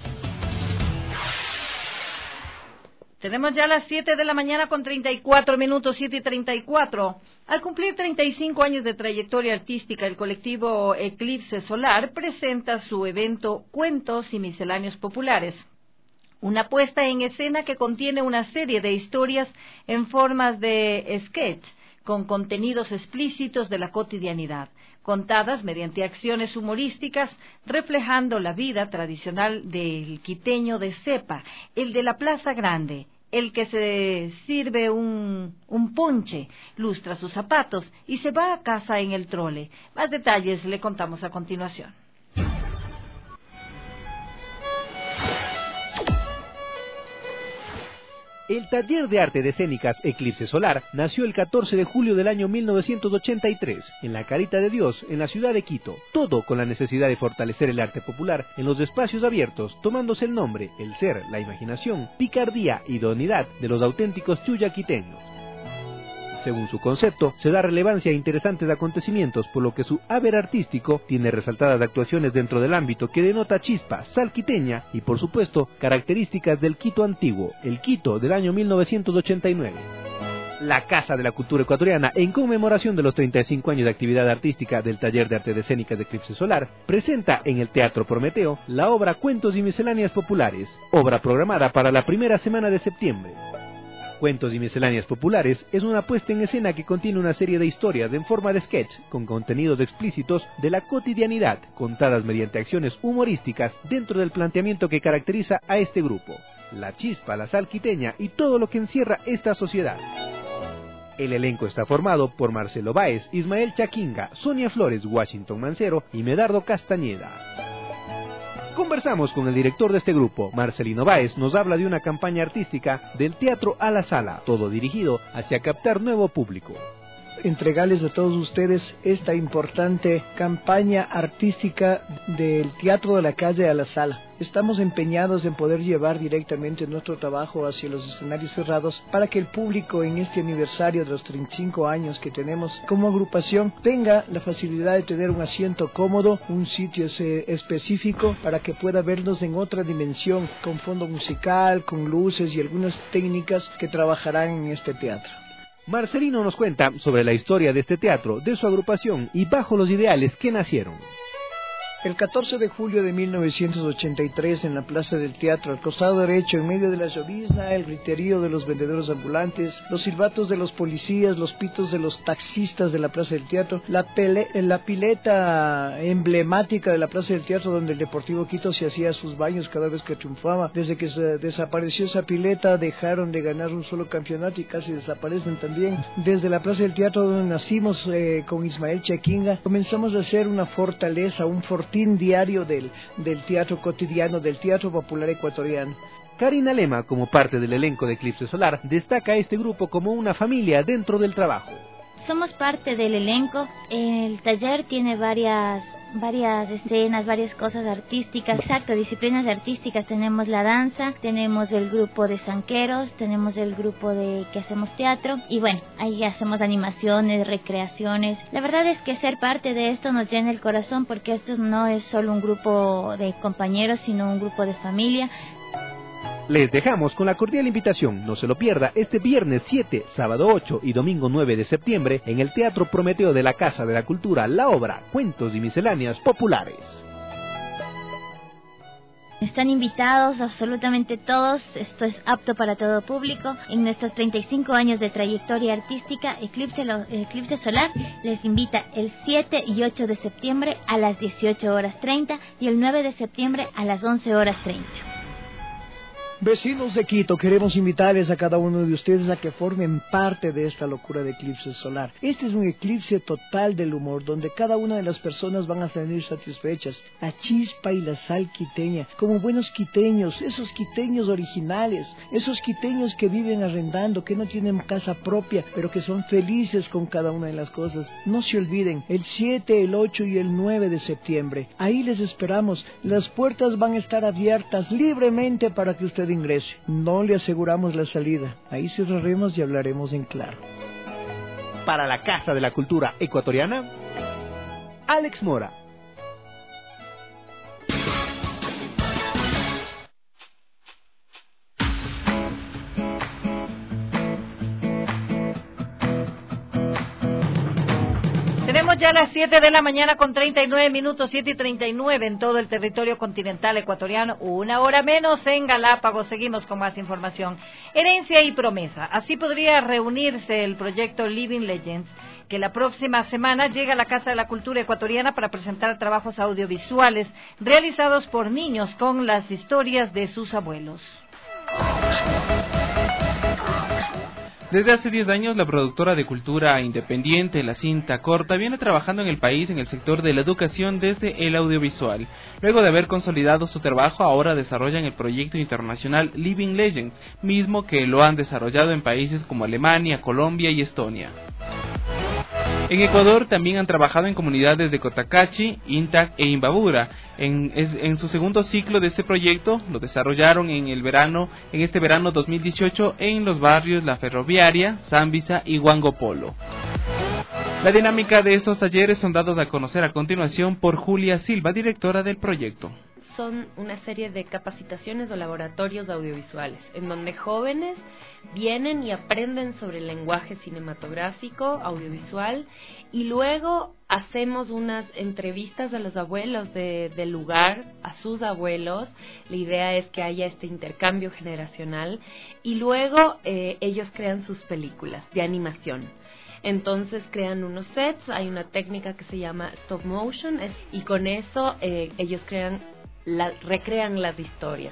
Tenemos ya las siete de la mañana con treinta y cuatro minutos, siete y treinta y cuatro. Al cumplir treinta y cinco años de trayectoria artística, el colectivo Eclipse Solar presenta su evento Cuentos y Misceláneos Populares. Una puesta en escena que contiene una serie de historias en formas de sketch, con contenidos explícitos de la cotidianidad, contadas mediante acciones humorísticas, reflejando la vida tradicional del quiteño de cepa, el de la Plaza Grande, el que se sirve un, un ponche, lustra sus zapatos y se va a casa en el trole. Más detalles le contamos a continuación. El Taller de Arte de Escénicas Eclipse Solar nació el catorce de julio del año mil novecientos ochenta y tres en la Carita de Dios, en la ciudad de Quito. Todo con la necesidad de fortalecer el arte popular en los espacios abiertos, tomándose el nombre, el ser, la imaginación, picardía y idoneidad de los auténticos chuyaquiteños. Según su concepto, se da relevancia a interesantes acontecimientos, por lo que su haber artístico tiene resaltadas actuaciones dentro del ámbito que denota chispa, sal quiteña y, por supuesto, características del Quito antiguo, el Quito del año mil novecientos ochenta y nueve. La Casa de la Cultura Ecuatoriana, en conmemoración de los treinta y cinco años de actividad artística del Taller de Arte de Escénicas de Eclipse Solar, presenta en el Teatro Prometeo la obra Cuentos y Misceláneas Populares, obra programada para la primera semana de septiembre. Cuentos y Misceláneas Populares es una puesta en escena que contiene una serie de historias en forma de sketch con contenidos explícitos de la cotidianidad, contadas mediante acciones humorísticas dentro del planteamiento que caracteriza a este grupo, la chispa, la sal quiteña y todo lo que encierra esta sociedad. El elenco está formado por Marcelo Báez, Ismael Chaquinga, Sonia Flores, Washington Mancero y Medardo Castañeda. Conversamos con el director de este grupo, Marcelino Báez, nos habla de una campaña artística del teatro a la sala, todo dirigido hacia captar nuevo público. Entregarles a todos ustedes esta importante campaña artística del Teatro de la Calle a la Sala. Estamos empeñados en poder llevar directamente nuestro trabajo hacia los escenarios cerrados para que el público en este aniversario de los treinta y cinco años que tenemos como agrupación tenga la facilidad de tener un asiento cómodo, un sitio específico para que pueda vernos en otra dimensión, con fondo musical, con luces y algunas técnicas que trabajarán en este teatro. Marcelino nos cuenta sobre la historia de este teatro, de su agrupación y bajo los ideales que nacieron. El catorce de julio de mil novecientos ochenta y tres, en la Plaza del Teatro, al costado derecho, en medio de la llovizna, el griterío de los vendedores ambulantes, los silbatos de los policías, los pitos de los taxistas de la Plaza del Teatro, la, pele, la pileta emblemática de la Plaza del Teatro, donde el Deportivo Quito se hacía sus baños cada vez que triunfaba. Desde que se desapareció esa pileta, dejaron de ganar un solo campeonato y casi desaparecen también. Desde la Plaza del Teatro, donde nacimos eh, con Ismael Chaquinga, comenzamos a hacer una fortaleza, un fortín diario del, del teatro cotidiano, del teatro popular ecuatoriano. Karina Lema, como parte del elenco de Eclipse Solar, destaca a este grupo como una familia dentro del trabajo. Somos parte del elenco. El taller tiene varias varias escenas, varias cosas artísticas, exacto, disciplinas artísticas. Tenemos la danza, tenemos el grupo de zanqueros, tenemos el grupo de que hacemos teatro y bueno, ahí hacemos animaciones, recreaciones. La verdad es que ser parte de esto nos llena el corazón porque esto no es solo un grupo de compañeros, sino un grupo de familia. Les dejamos con la cordial invitación, no se lo pierda, este viernes siete, sábado ocho y domingo nueve de septiembre en el Teatro Prometeo de la Casa de la Cultura, la obra Cuentos y Misceláneas Populares. Están invitados absolutamente todos, esto es apto para todo público. En nuestros treinta y cinco años de trayectoria artística, Eclipse, Eclipse Solar les invita el siete y ocho de septiembre a las dieciocho horas treinta y el nueve de septiembre a las once horas treinta. Vecinos de Quito, queremos invitarles a cada uno de ustedes a que formen parte de esta locura de eclipse solar. Este es un eclipse total del humor, donde cada una de las personas van a salir satisfechas. La chispa y la sal quiteña, como buenos quiteños, esos quiteños originales, esos quiteños que viven arrendando, que no tienen casa propia, pero que son felices con cada una de las cosas. No se olviden, el siete, el ocho y el nueve de septiembre, ahí les esperamos. Las puertas van a estar abiertas libremente para que ustedes ingrese. No le aseguramos la salida. Ahí cerraremos y hablaremos en claro. Para la Casa de la Cultura Ecuatoriana, Alex Mora. Tenemos ya las siete de la mañana con treinta y nueve minutos, siete y treinta y nueve en todo el territorio continental ecuatoriano, una hora menos en Galápagos. Seguimos con más información. Herencia y promesa. Así podría reunirse el proyecto Living Legends, que la próxima semana llega a la Casa de la Cultura Ecuatoriana para presentar trabajos audiovisuales realizados por niños con las historias de sus abuelos. Desde hace diez años, la productora de cultura independiente La Cinta Corta viene trabajando en el país en el sector de la educación desde el audiovisual. Luego de haber consolidado su trabajo, ahora desarrollan el proyecto internacional Living Legends, mismo que lo han desarrollado en países como Alemania, Colombia y Estonia. En Ecuador también han trabajado en comunidades de Cotacachi, Intac e Imbabura. En, es, en su segundo ciclo de este proyecto lo desarrollaron en el verano, en este verano dos mil dieciocho en los barrios La Ferroviaria, Zambisa y Huangopolo. La dinámica de estos talleres son dados a conocer a continuación por Julia Silva, directora del proyecto. Son una serie de capacitaciones o laboratorios audiovisuales, en donde jóvenes vienen y aprenden sobre el lenguaje cinematográfico, audiovisual, y luego hacemos unas entrevistas a los abuelos de, del lugar, a sus abuelos. La idea es que haya este intercambio generacional, y luego eh, ellos crean sus películas de animación. Entonces crean unos sets, hay una técnica que se llama stop motion, es, y con eso eh, ellos crean La, recrean las historias.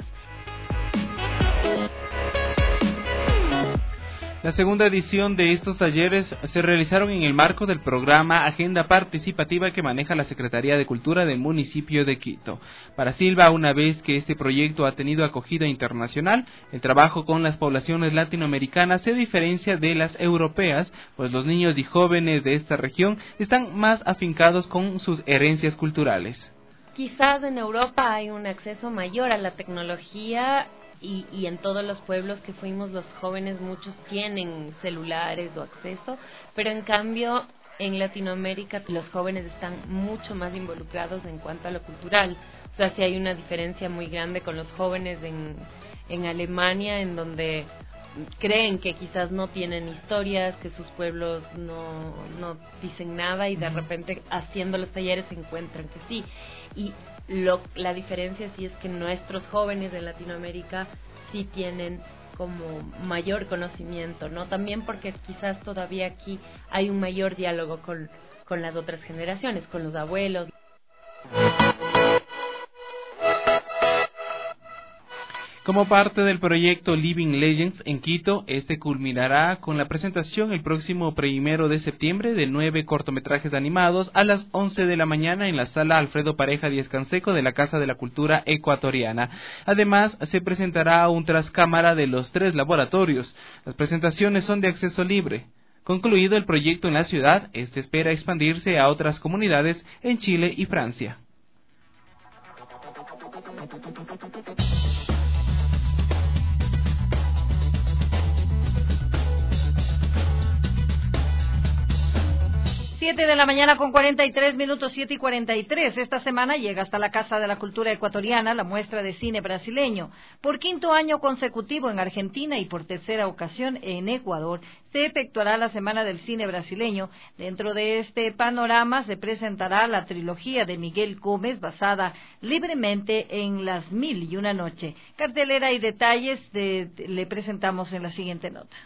La segunda edición de estos talleres se realizaron en el marco del programa Agenda Participativa que maneja la Secretaría de Cultura del municipio de Quito. Para Silva, una vez que este proyecto ha tenido acogida internacional, el trabajo con las poblaciones latinoamericanas se diferencia de las europeas, pues los niños y jóvenes de esta región están más afincados con sus herencias culturales. Quizás en Europa hay un acceso mayor a la tecnología y, y en todos los pueblos que fuimos los jóvenes muchos tienen celulares o acceso, pero en cambio en Latinoamérica los jóvenes están mucho más involucrados en cuanto a lo cultural. O sea, sí hay una diferencia muy grande con los jóvenes en, en Alemania, en donde creen que quizás no tienen historias, que sus pueblos no, no dicen nada, y de repente haciendo los talleres se encuentran que sí. Y lo, la diferencia sí es que nuestros jóvenes de Latinoamérica sí tienen como mayor conocimiento, ¿no? También porque quizás todavía aquí hay un mayor diálogo con, con las otras generaciones, con los abuelos. Como parte del proyecto Living Legends en Quito, este culminará con la presentación el próximo primero de septiembre de nueve cortometrajes animados a las once de la mañana en la sala Alfredo Pareja Díez Canseco de la Casa de la Cultura Ecuatoriana. Además, se presentará un trascámara de los tres laboratorios. Las presentaciones son de acceso libre. Concluido el proyecto en la ciudad, este espera expandirse a otras comunidades en Chile y Francia. Siete de la mañana con cuarenta y tres minutos, siete y cuarenta y tres. Esta semana llega hasta la Casa de la Cultura Ecuatoriana la muestra de cine brasileño. Por quinto año consecutivo en Argentina y por tercera ocasión en Ecuador, se efectuará la Semana del Cine Brasileño. Dentro de este panorama se presentará la trilogía de Miguel Gómez, basada libremente en Las Mil y Una Noche. Cartelera y detalles de, de, le presentamos en la siguiente nota.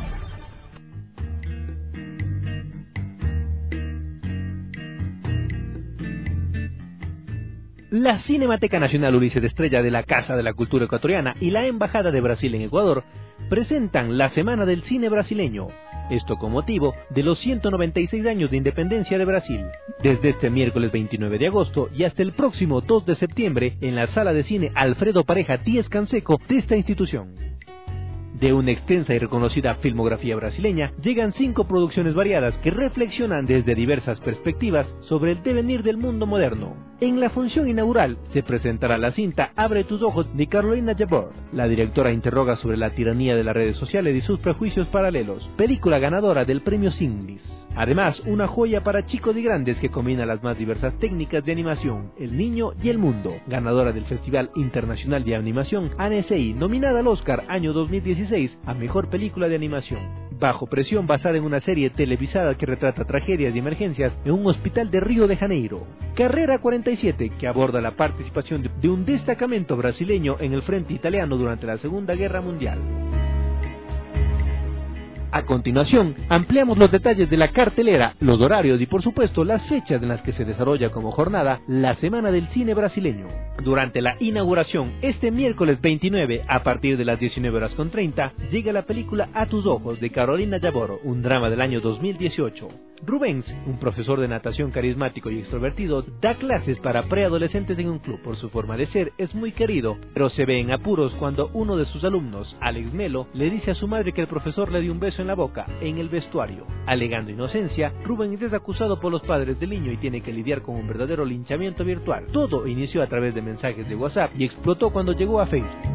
La Cinemateca Nacional Ulises de Estrella de la Casa de la Cultura Ecuatoriana y la Embajada de Brasil en Ecuador presentan la Semana del Cine Brasileño, esto con motivo de los ciento noventa y seis años de independencia de Brasil. Desde este miércoles veintinueve de agosto y hasta el próximo dos de septiembre en la Sala de Cine Alfredo Pareja Díez Canseco de esta institución. De una extensa y reconocida filmografía brasileña, llegan cinco producciones variadas que reflexionan desde diversas perspectivas sobre el devenir del mundo moderno. En la función inaugural se presentará la cinta Abre tus ojos de Carolina Jabor. La directora interroga sobre la tiranía de las redes sociales y sus prejuicios paralelos, película ganadora del premio Cinglis. Además, una joya para chicos y grandes que combina las más diversas técnicas de animación, El Niño y el Mundo, ganadora del Festival Internacional de Animación A N S I, nominada al Oscar año dos mil dieciséis a Mejor Película de Animación. Bajo presión, basada en una serie televisada que retrata tragedias y emergencias en un hospital de Río de Janeiro. Carrera cuarenta y siete, que aborda la participación de un destacamento brasileño en el frente italiano durante la Segunda Guerra Mundial. A continuación, ampliamos los detalles de la cartelera, los horarios y por supuesto las fechas en las que se desarrolla como jornada la Semana del Cine Brasileño. Durante la inauguración, este miércoles veintinueve, a partir de las diecinueve horas con treinta, llega la película A tus ojos de Carolina Yaboro, un drama del año dos mil dieciocho. Rubens, un profesor de natación carismático y extrovertido, da clases para preadolescentes en un club. Por su forma de ser, es muy querido, pero se ve en apuros cuando uno de sus alumnos, Alex Melo, le dice a su madre que el profesor le dio un beso en la boca, en el vestuario. Alegando inocencia, Rubens es acusado por los padres del niño y tiene que lidiar con un verdadero linchamiento virtual. Todo inició a través de mensajes de WhatsApp y explotó cuando llegó a Facebook.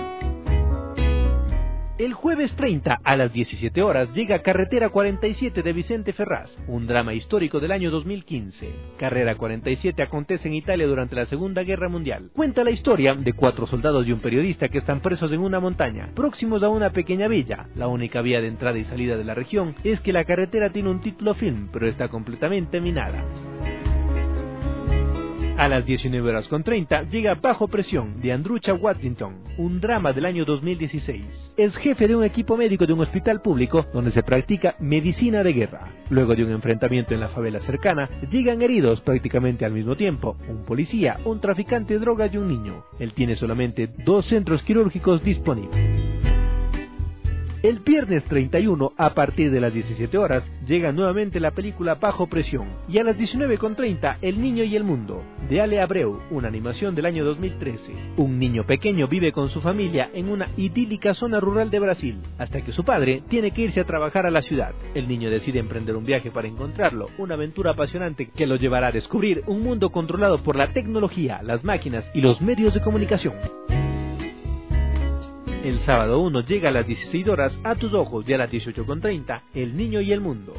El jueves treinta a las diecisiete horas llega Carretera cuarenta y siete de Vicente Ferraz, un drama histórico del año dos mil quince. Carrera cuarenta y siete acontece en Italia durante la Segunda Guerra Mundial. Cuenta la historia de cuatro soldados y un periodista que están presos en una montaña, próximos a una pequeña villa. La única vía de entrada y salida de la región es que la carretera tiene un título film, pero está completamente minada. A las diecinueve horas con treinta llega Bajo Presión de Andrucha Waddington, un drama del año dos mil dieciséis. Es jefe de un equipo médico de un hospital público donde se practica medicina de guerra. Luego de un enfrentamiento en la favela cercana, llegan heridos prácticamente al mismo tiempo, un policía, un traficante de drogas y un niño. Él tiene solamente dos centros quirúrgicos disponibles. El viernes treinta y uno, a partir de las diecisiete horas, llega nuevamente la película Bajo Presión, y a las diecinueve con treinta, El Niño y el Mundo, de Ale Abreu, una animación del año dos mil trece. Un niño pequeño vive con su familia en una idílica zona rural de Brasil, hasta que su padre tiene que irse a trabajar a la ciudad. El niño decide emprender un viaje para encontrarlo, una aventura apasionante que lo llevará a descubrir un mundo controlado por la tecnología, las máquinas y los medios de comunicación. El sábado uno llega a las dieciséis horas A tus ojos y a las dieciocho con treinta El Niño y el Mundo.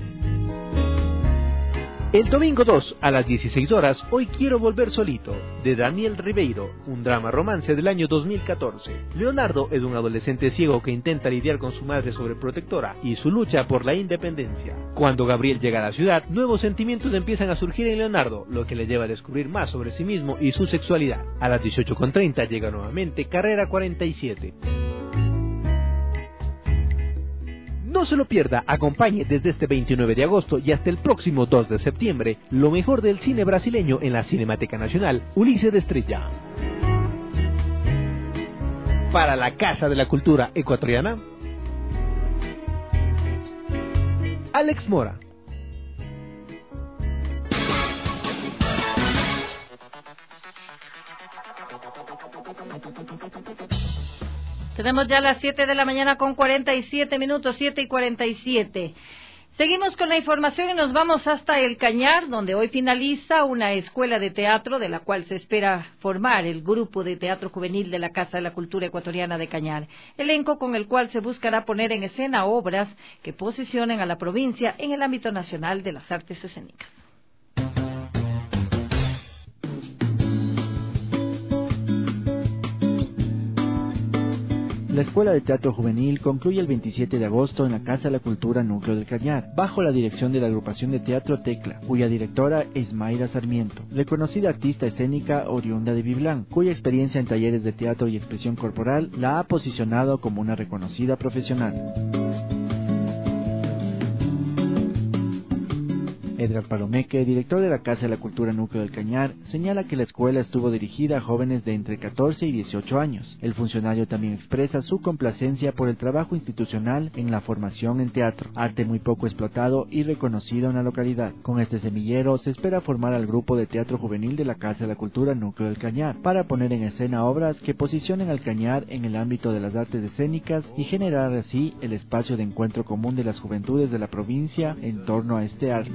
El domingo dos a las dieciséis horas Hoy quiero volver solito de Daniel Ribeiro, un drama romance del año dos mil catorce. Leonardo es un adolescente ciego que intenta lidiar con su madre sobreprotectora y su lucha por la independencia. Cuando Gabriel llega a la ciudad, nuevos sentimientos empiezan a surgir en Leonardo, lo que le lleva a descubrir más sobre sí mismo y su sexualidad. A las dieciocho con treinta llega nuevamente Carrera cuarenta y siete. No se lo pierda, acompañe desde este veintinueve de agosto y hasta el próximo dos de septiembre lo mejor del cine brasileño en la Cinemateca Nacional Ulises de Estrella. Para la Casa de la Cultura Ecuatoriana, Alex Mora. Tenemos ya las siete de la mañana con cuarenta y siete minutos, siete y cuarenta y siete. Seguimos con la información y nos vamos hasta El Cañar, donde hoy finaliza una escuela de teatro de la cual se espera formar el grupo de teatro juvenil de la Casa de la Cultura Ecuatoriana de Cañar, elenco con el cual se buscará poner en escena obras que posicionen a la provincia en el ámbito nacional de las artes escénicas. La Escuela de Teatro Juvenil concluye el veintisiete de agosto en la Casa de la Cultura Núcleo del Cañar, bajo la dirección de la agrupación de teatro Tecla, cuya directora es Mayra Sarmiento, reconocida artista escénica oriunda de Biblán, cuya experiencia en talleres de teatro y expresión corporal la ha posicionado como una reconocida profesional. Edgar Palomeque, director de la Casa de la Cultura Núcleo del Cañar, señala que la escuela estuvo dirigida a jóvenes de entre catorce y dieciocho años. El funcionario también expresa su complacencia por el trabajo institucional en la formación en teatro, arte muy poco explotado y reconocido en la localidad. Con este semillero se espera formar al grupo de teatro juvenil de la Casa de la Cultura Núcleo del Cañar, para poner en escena obras que posicionen al Cañar en el ámbito de las artes escénicas y generar así el espacio de encuentro común de las juventudes de la provincia en torno a este arte.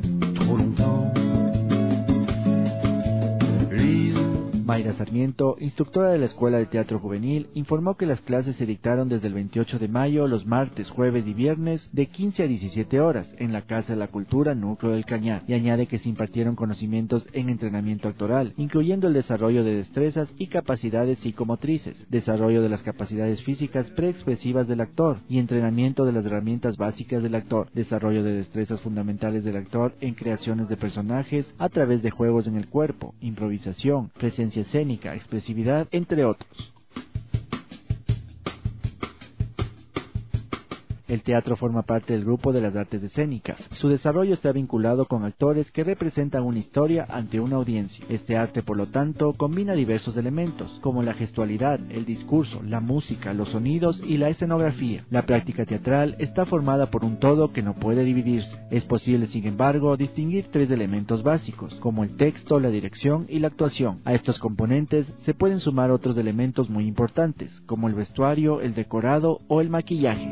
Mayra Sarmiento, instructora de la Escuela de Teatro Juvenil, informó que las clases se dictaron desde el veintiocho de mayo los martes, jueves y viernes de quince a diecisiete horas en la Casa de la Cultura Núcleo del Cañar, y añade que se impartieron conocimientos en entrenamiento actoral, incluyendo el desarrollo de destrezas y capacidades psicomotrices, desarrollo de las capacidades físicas preexpresivas del actor y entrenamiento de las herramientas básicas del actor, desarrollo de destrezas fundamentales del actor en creaciones de personajes a través de juegos en el cuerpo, improvisación, presencia escénica, expresividad, entre otros. El teatro forma parte del grupo de las artes escénicas. Su desarrollo está vinculado con actores que representan una historia ante una audiencia. Este arte, por lo tanto, combina diversos elementos, como la gestualidad, el discurso, la música, los sonidos y la escenografía. La práctica teatral está formada por un todo que no puede dividirse. Es posible, sin embargo, distinguir tres elementos básicos, como el texto, la dirección y la actuación. A estos componentes se pueden sumar otros elementos muy importantes, como el vestuario, el decorado o el maquillaje.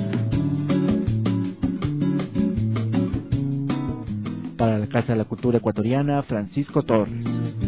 Para la Casa de la Cultura Ecuatoriana, Francisco Torres.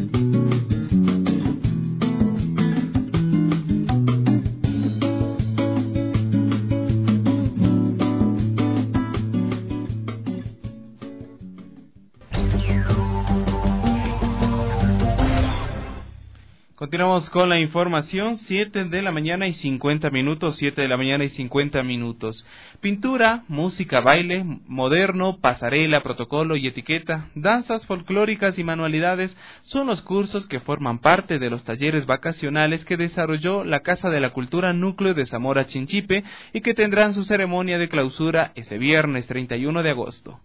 Continuamos con la información, siete de la mañana y cincuenta minutos, siete de la mañana y cincuenta minutos. Pintura, música, baile, moderno, pasarela, protocolo y etiqueta, danzas folclóricas y manualidades son los cursos que forman parte de los talleres vacacionales que desarrolló la Casa de la Cultura Núcleo de Zamora Chinchipe y que tendrán su ceremonia de clausura este viernes treinta y uno de agosto.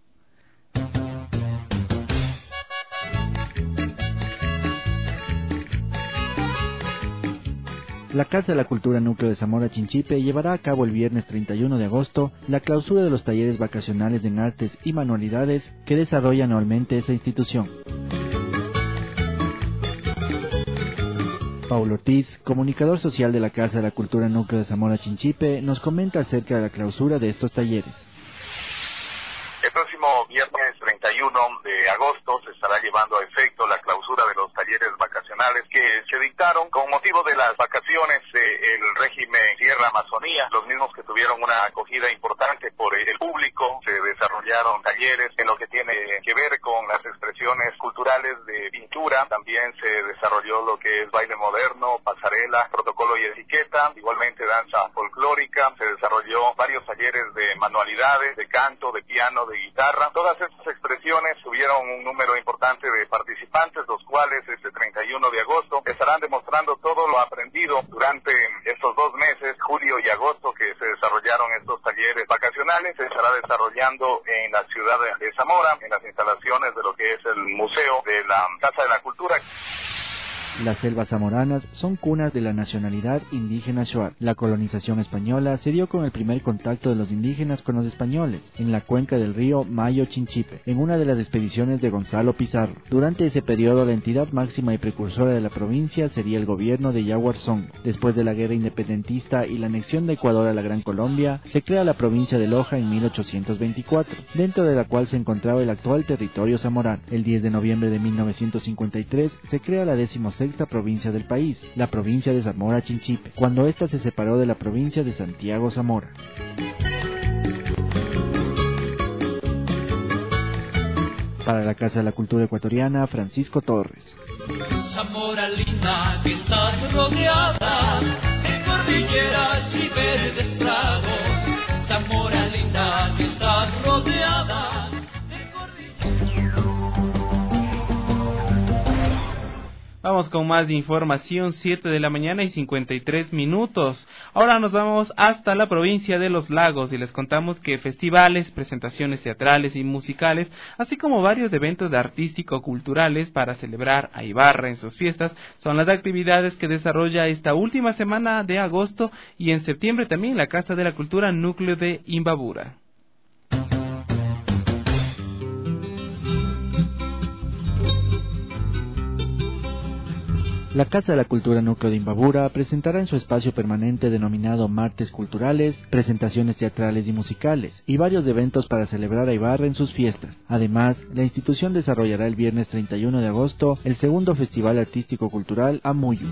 La Casa de la Cultura Núcleo de Zamora Chinchipe llevará a cabo el viernes treinta y uno de agosto la clausura de los talleres vacacionales en artes y manualidades que desarrolla anualmente esa institución. Paulo Ortiz, comunicador social de la Casa de la Cultura Núcleo de Zamora Chinchipe, nos comenta acerca de la clausura de estos talleres. El próximo viernes treinta y uno de agosto se estará llevando a efecto la clausura de los talleres vacacionales que se dictaron con motivo de las vacaciones del régimen Sierra Amazonía, los mismos que tuvieron una acogida importante por el público. Se desarrollaron talleres en lo que tiene que ver con las expresiones culturales de pintura, también se desarrolló lo que es baile moderno, pasarela, protocolo y etiqueta, igualmente danza folclórica, se desarrolló varios talleres de manualidades, de canto, de piano, de guitarra. Todas estas expresiones tuvieron un número importante de participantes, los cuales este treinta y uno de agosto estarán demostrando todo lo aprendido durante estos dos meses, julio y agosto, que se desarrollaron estos talleres vacacionales. Se estará desarrollando en la ciudad de Zamora, en las instalaciones de lo que es el Museo de la Casa de la Cultura. Las selvas zamoranas son cunas de la nacionalidad indígena Shuar. La colonización española se dio con el primer contacto de los indígenas con los españoles, en la cuenca del río Mayo Chinchipe, en una de las expediciones de Gonzalo Pizarro. Durante ese periodo, la entidad máxima y precursora de la provincia sería el gobierno de Yaguarzongo. Después de la guerra independentista y la anexión de Ecuador a la Gran Colombia, se crea la provincia de Loja en mil ochocientos veinticuatro, dentro de la cual se encontraba el actual territorio zamorano. El diez de noviembre de mil novecientos cincuenta y tres se crea la decimosexta provincia del país, la provincia de Zamora Chinchipe, cuando ésta se separó de la provincia de Santiago Zamora. Para la Casa de la Cultura Ecuatoriana, Francisco Torres. Zamora linda que está rodeada de cordilleras y verdes prados. Zamora linda que está rodeada. Vamos con más de información, siete de la mañana y cincuenta y tres minutos. Ahora nos vamos hasta la provincia de Los Lagos y les contamos que festivales, presentaciones teatrales y musicales, así como varios eventos artístico-culturales para celebrar a Ibarra en sus fiestas, son las actividades que desarrolla esta última semana de agosto y en septiembre también la Casa de la Cultura Núcleo de Imbabura. La Casa de la Cultura Núcleo de Imbabura presentará en su espacio permanente denominado Martes Culturales, presentaciones teatrales y musicales, y varios eventos para celebrar a Ibarra en sus fiestas. Además, la institución desarrollará el viernes treinta y uno de agosto el segundo Festival Artístico Cultural Amuyu.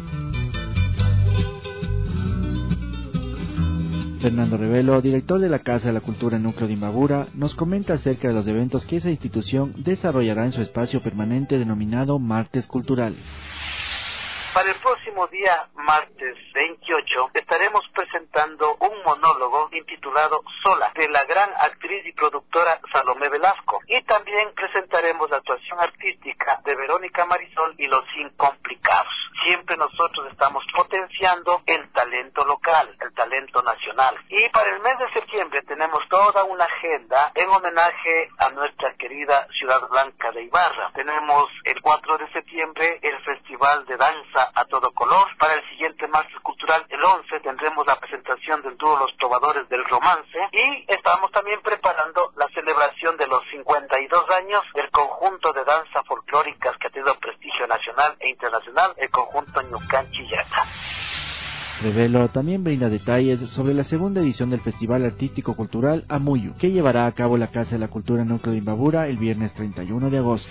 Fernando Revelo, director de la Casa de la Cultura Núcleo de Imbabura, nos comenta acerca de los eventos que esa institución desarrollará en su espacio permanente denominado Martes Culturales. Para el próximo día, martes veintiocho, estaremos presentando un monólogo intitulado Sola, de la gran actriz y productora Salomé Velasco. Y también presentaremos la actuación artística de Verónica Marisol y Los Incomplicados. Siempre nosotros estamos potenciando el talento local, el talento nacional. Y para el mes de septiembre tenemos toda una agenda en homenaje a nuestra querida Ciudad Blanca de Ibarra. Tenemos el cuatro de septiembre el Festival de Danza a Todo Color. Para el siguiente martes cultural, el once, tendremos la presentación del dúo Los Trovadores del Romance. Y estamos también preparando la celebración de los cincuenta y dos años del conjunto de danza folclóricas que ha tenido prestigio nacional e internacional, el conjunto Ñucan Chillata. Revelo también brinda detalles sobre la segunda edición del Festival Artístico Cultural Amuyu, que llevará a cabo la Casa de la Cultura Núcleo de Imbabura el viernes treinta y uno de agosto.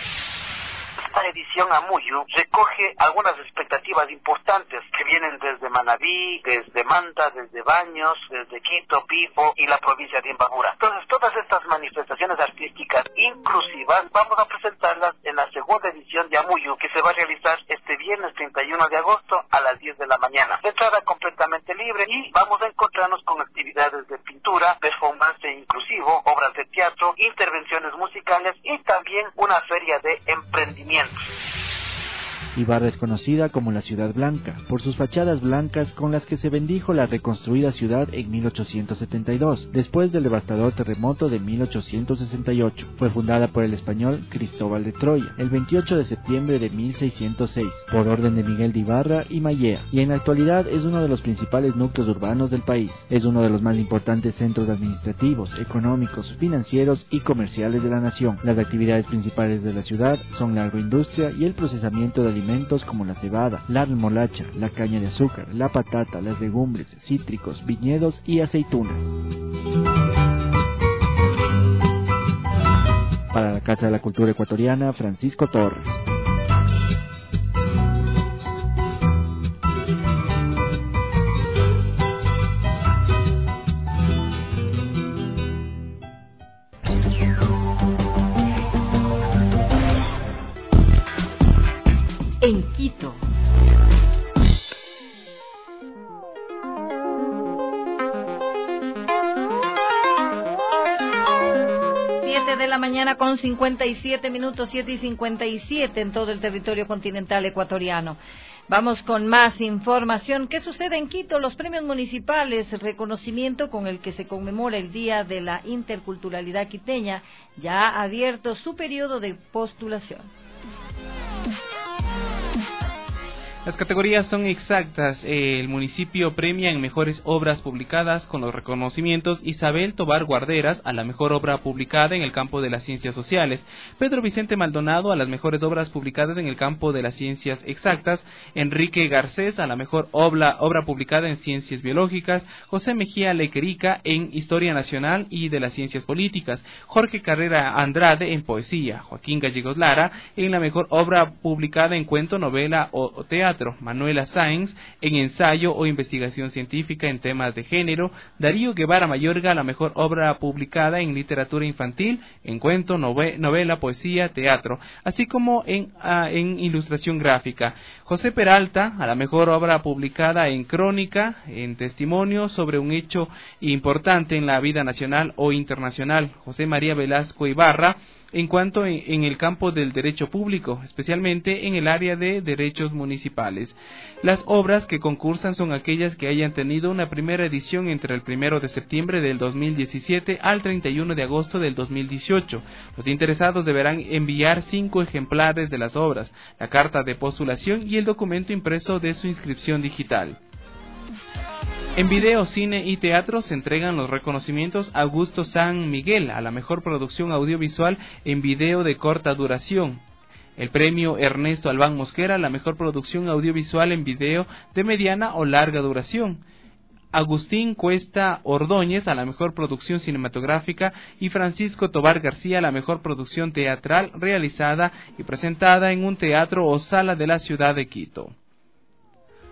Esta edición Amuyu recoge algunas expectativas importantes que vienen desde Manabí, desde Manta, desde Baños, desde Quito, Pifo y la provincia de Imbabura. Entonces, todas estas manifestaciones artísticas inclusivas vamos a presentarlas en la segunda edición de Amuyu, que se va a realizar este viernes treinta y uno de agosto a las diez de la mañana. De entrada completamente libre, y vamos a encontrarnos con actividades de pintura, performance inclusivo, obras de teatro, intervenciones musicales y también una feria de emprendimiento. Ibarra es conocida como la Ciudad Blanca, por sus fachadas blancas con las que se bendijo la reconstruida ciudad en mil ochocientos setenta y dos, después del devastador terremoto de mil ochocientos sesenta y ocho. Fue fundada por el español Cristóbal de Troya, el veintiocho de septiembre de mil seiscientos seis, por orden de Miguel de Ibarra y Mallea, y en la actualidad es uno de los principales núcleos urbanos del país. Es uno de los más importantes centros administrativos, económicos, financieros y comerciales de la nación. Las actividades principales de la ciudad son la agroindustria y el procesamiento de alimentos como la cebada, la remolacha, la caña de azúcar, la patata, las legumbres, cítricos, viñedos y aceitunas. Para la Casa de la Cultura Ecuatoriana, Francisco Torres. En Quito. Siete de la mañana con cincuenta y siete minutos, siete y cincuenta y siete en todo el territorio continental ecuatoriano. Vamos con más información. ¿Qué sucede en Quito? Los premios municipales, el reconocimiento con el que se conmemora el Día de la Interculturalidad Quiteña, ya ha abierto su periodo de postulación. Las categorías son exactas. El municipio premia en mejores obras publicadas con los reconocimientos Isabel Tobar Guarderas a la mejor obra publicada en el campo de las ciencias sociales, Pedro Vicente Maldonado a las mejores obras publicadas en el campo de las ciencias exactas, Enrique Garcés a la mejor obra, obra publicada en ciencias biológicas, José Mejía Lequerica en Historia Nacional y de las Ciencias Políticas, Jorge Carrera Andrade en Poesía, Joaquín Gallegos Lara en la mejor obra publicada en cuento, novela o, o teatro, Manuela Sáenz en ensayo o investigación científica en temas de género, Darío Guevara Mayorga la mejor obra publicada en literatura infantil, en cuento, novela, poesía, teatro, así como en, uh, en ilustración gráfica, José Peralta a la mejor obra publicada en crónica, en testimonio sobre un hecho importante en la vida nacional o internacional, José María Velasco Ibarra en cuanto en, en el campo del derecho público, especialmente en el área de derechos municipales. Las obras que concursan son aquellas que hayan tenido una primera edición entre el primero de septiembre del dos mil diecisiete al treinta y uno de agosto del dos mil dieciocho. Los interesados deberán enviar cinco ejemplares de las obras, la carta de postulación y el documento impreso de su inscripción digital. En video, cine y teatro se entregan los reconocimientos Augusto San Miguel a la mejor producción audiovisual en video de corta duración. El premio Ernesto Albán Mosquera a la mejor producción audiovisual en video de mediana o larga duración. Agustín Cuesta Ordóñez a la mejor producción cinematográfica y Francisco Tobar García a la mejor producción teatral realizada y presentada en un teatro o sala de la ciudad de Quito.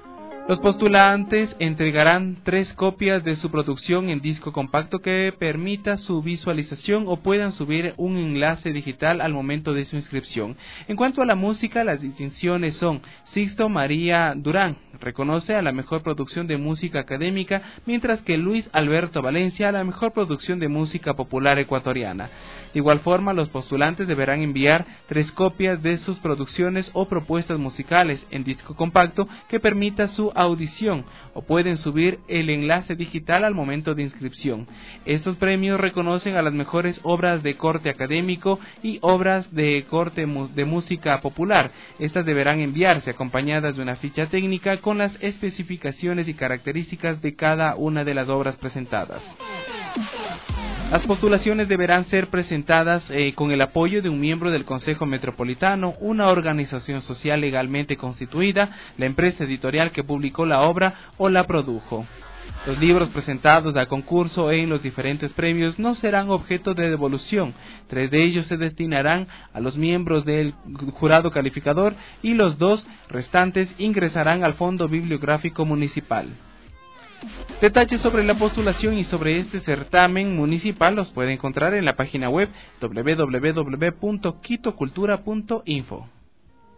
Los postulantes entregarán tres copias de su producción en disco compacto que permita su visualización o puedan subir un enlace digital al momento de su inscripción. En cuanto a la música, las distinciones son: Sixto María Durán reconoce a la mejor producción de música académica, mientras que Luis Alberto Valencia a la mejor producción de música popular ecuatoriana. De igual forma, los postulantes deberán enviar tres copias de sus producciones o propuestas musicales en disco compacto que permita su audición, o pueden subir el enlace digital al momento de inscripción. Estos premios reconocen a las mejores obras de corte académico y obras de corte mu- de música popular. Estas deberán enviarse acompañadas de una ficha técnica con las especificaciones y características de cada una de las obras presentadas. Las postulaciones deberán ser presentadas eh, con el apoyo de un miembro del Consejo Metropolitano, una organización social legalmente constituida, la empresa editorial que publicó la obra o la produjo. Los libros presentados a concurso en los diferentes premios no serán objeto de devolución. Tres de ellos se destinarán a los miembros del jurado calificador y los dos restantes ingresarán al Fondo Bibliográfico Municipal. Detalles sobre la postulación y sobre este certamen municipal los puede encontrar en la página web doble u doble u doble u punto quito cultura punto info.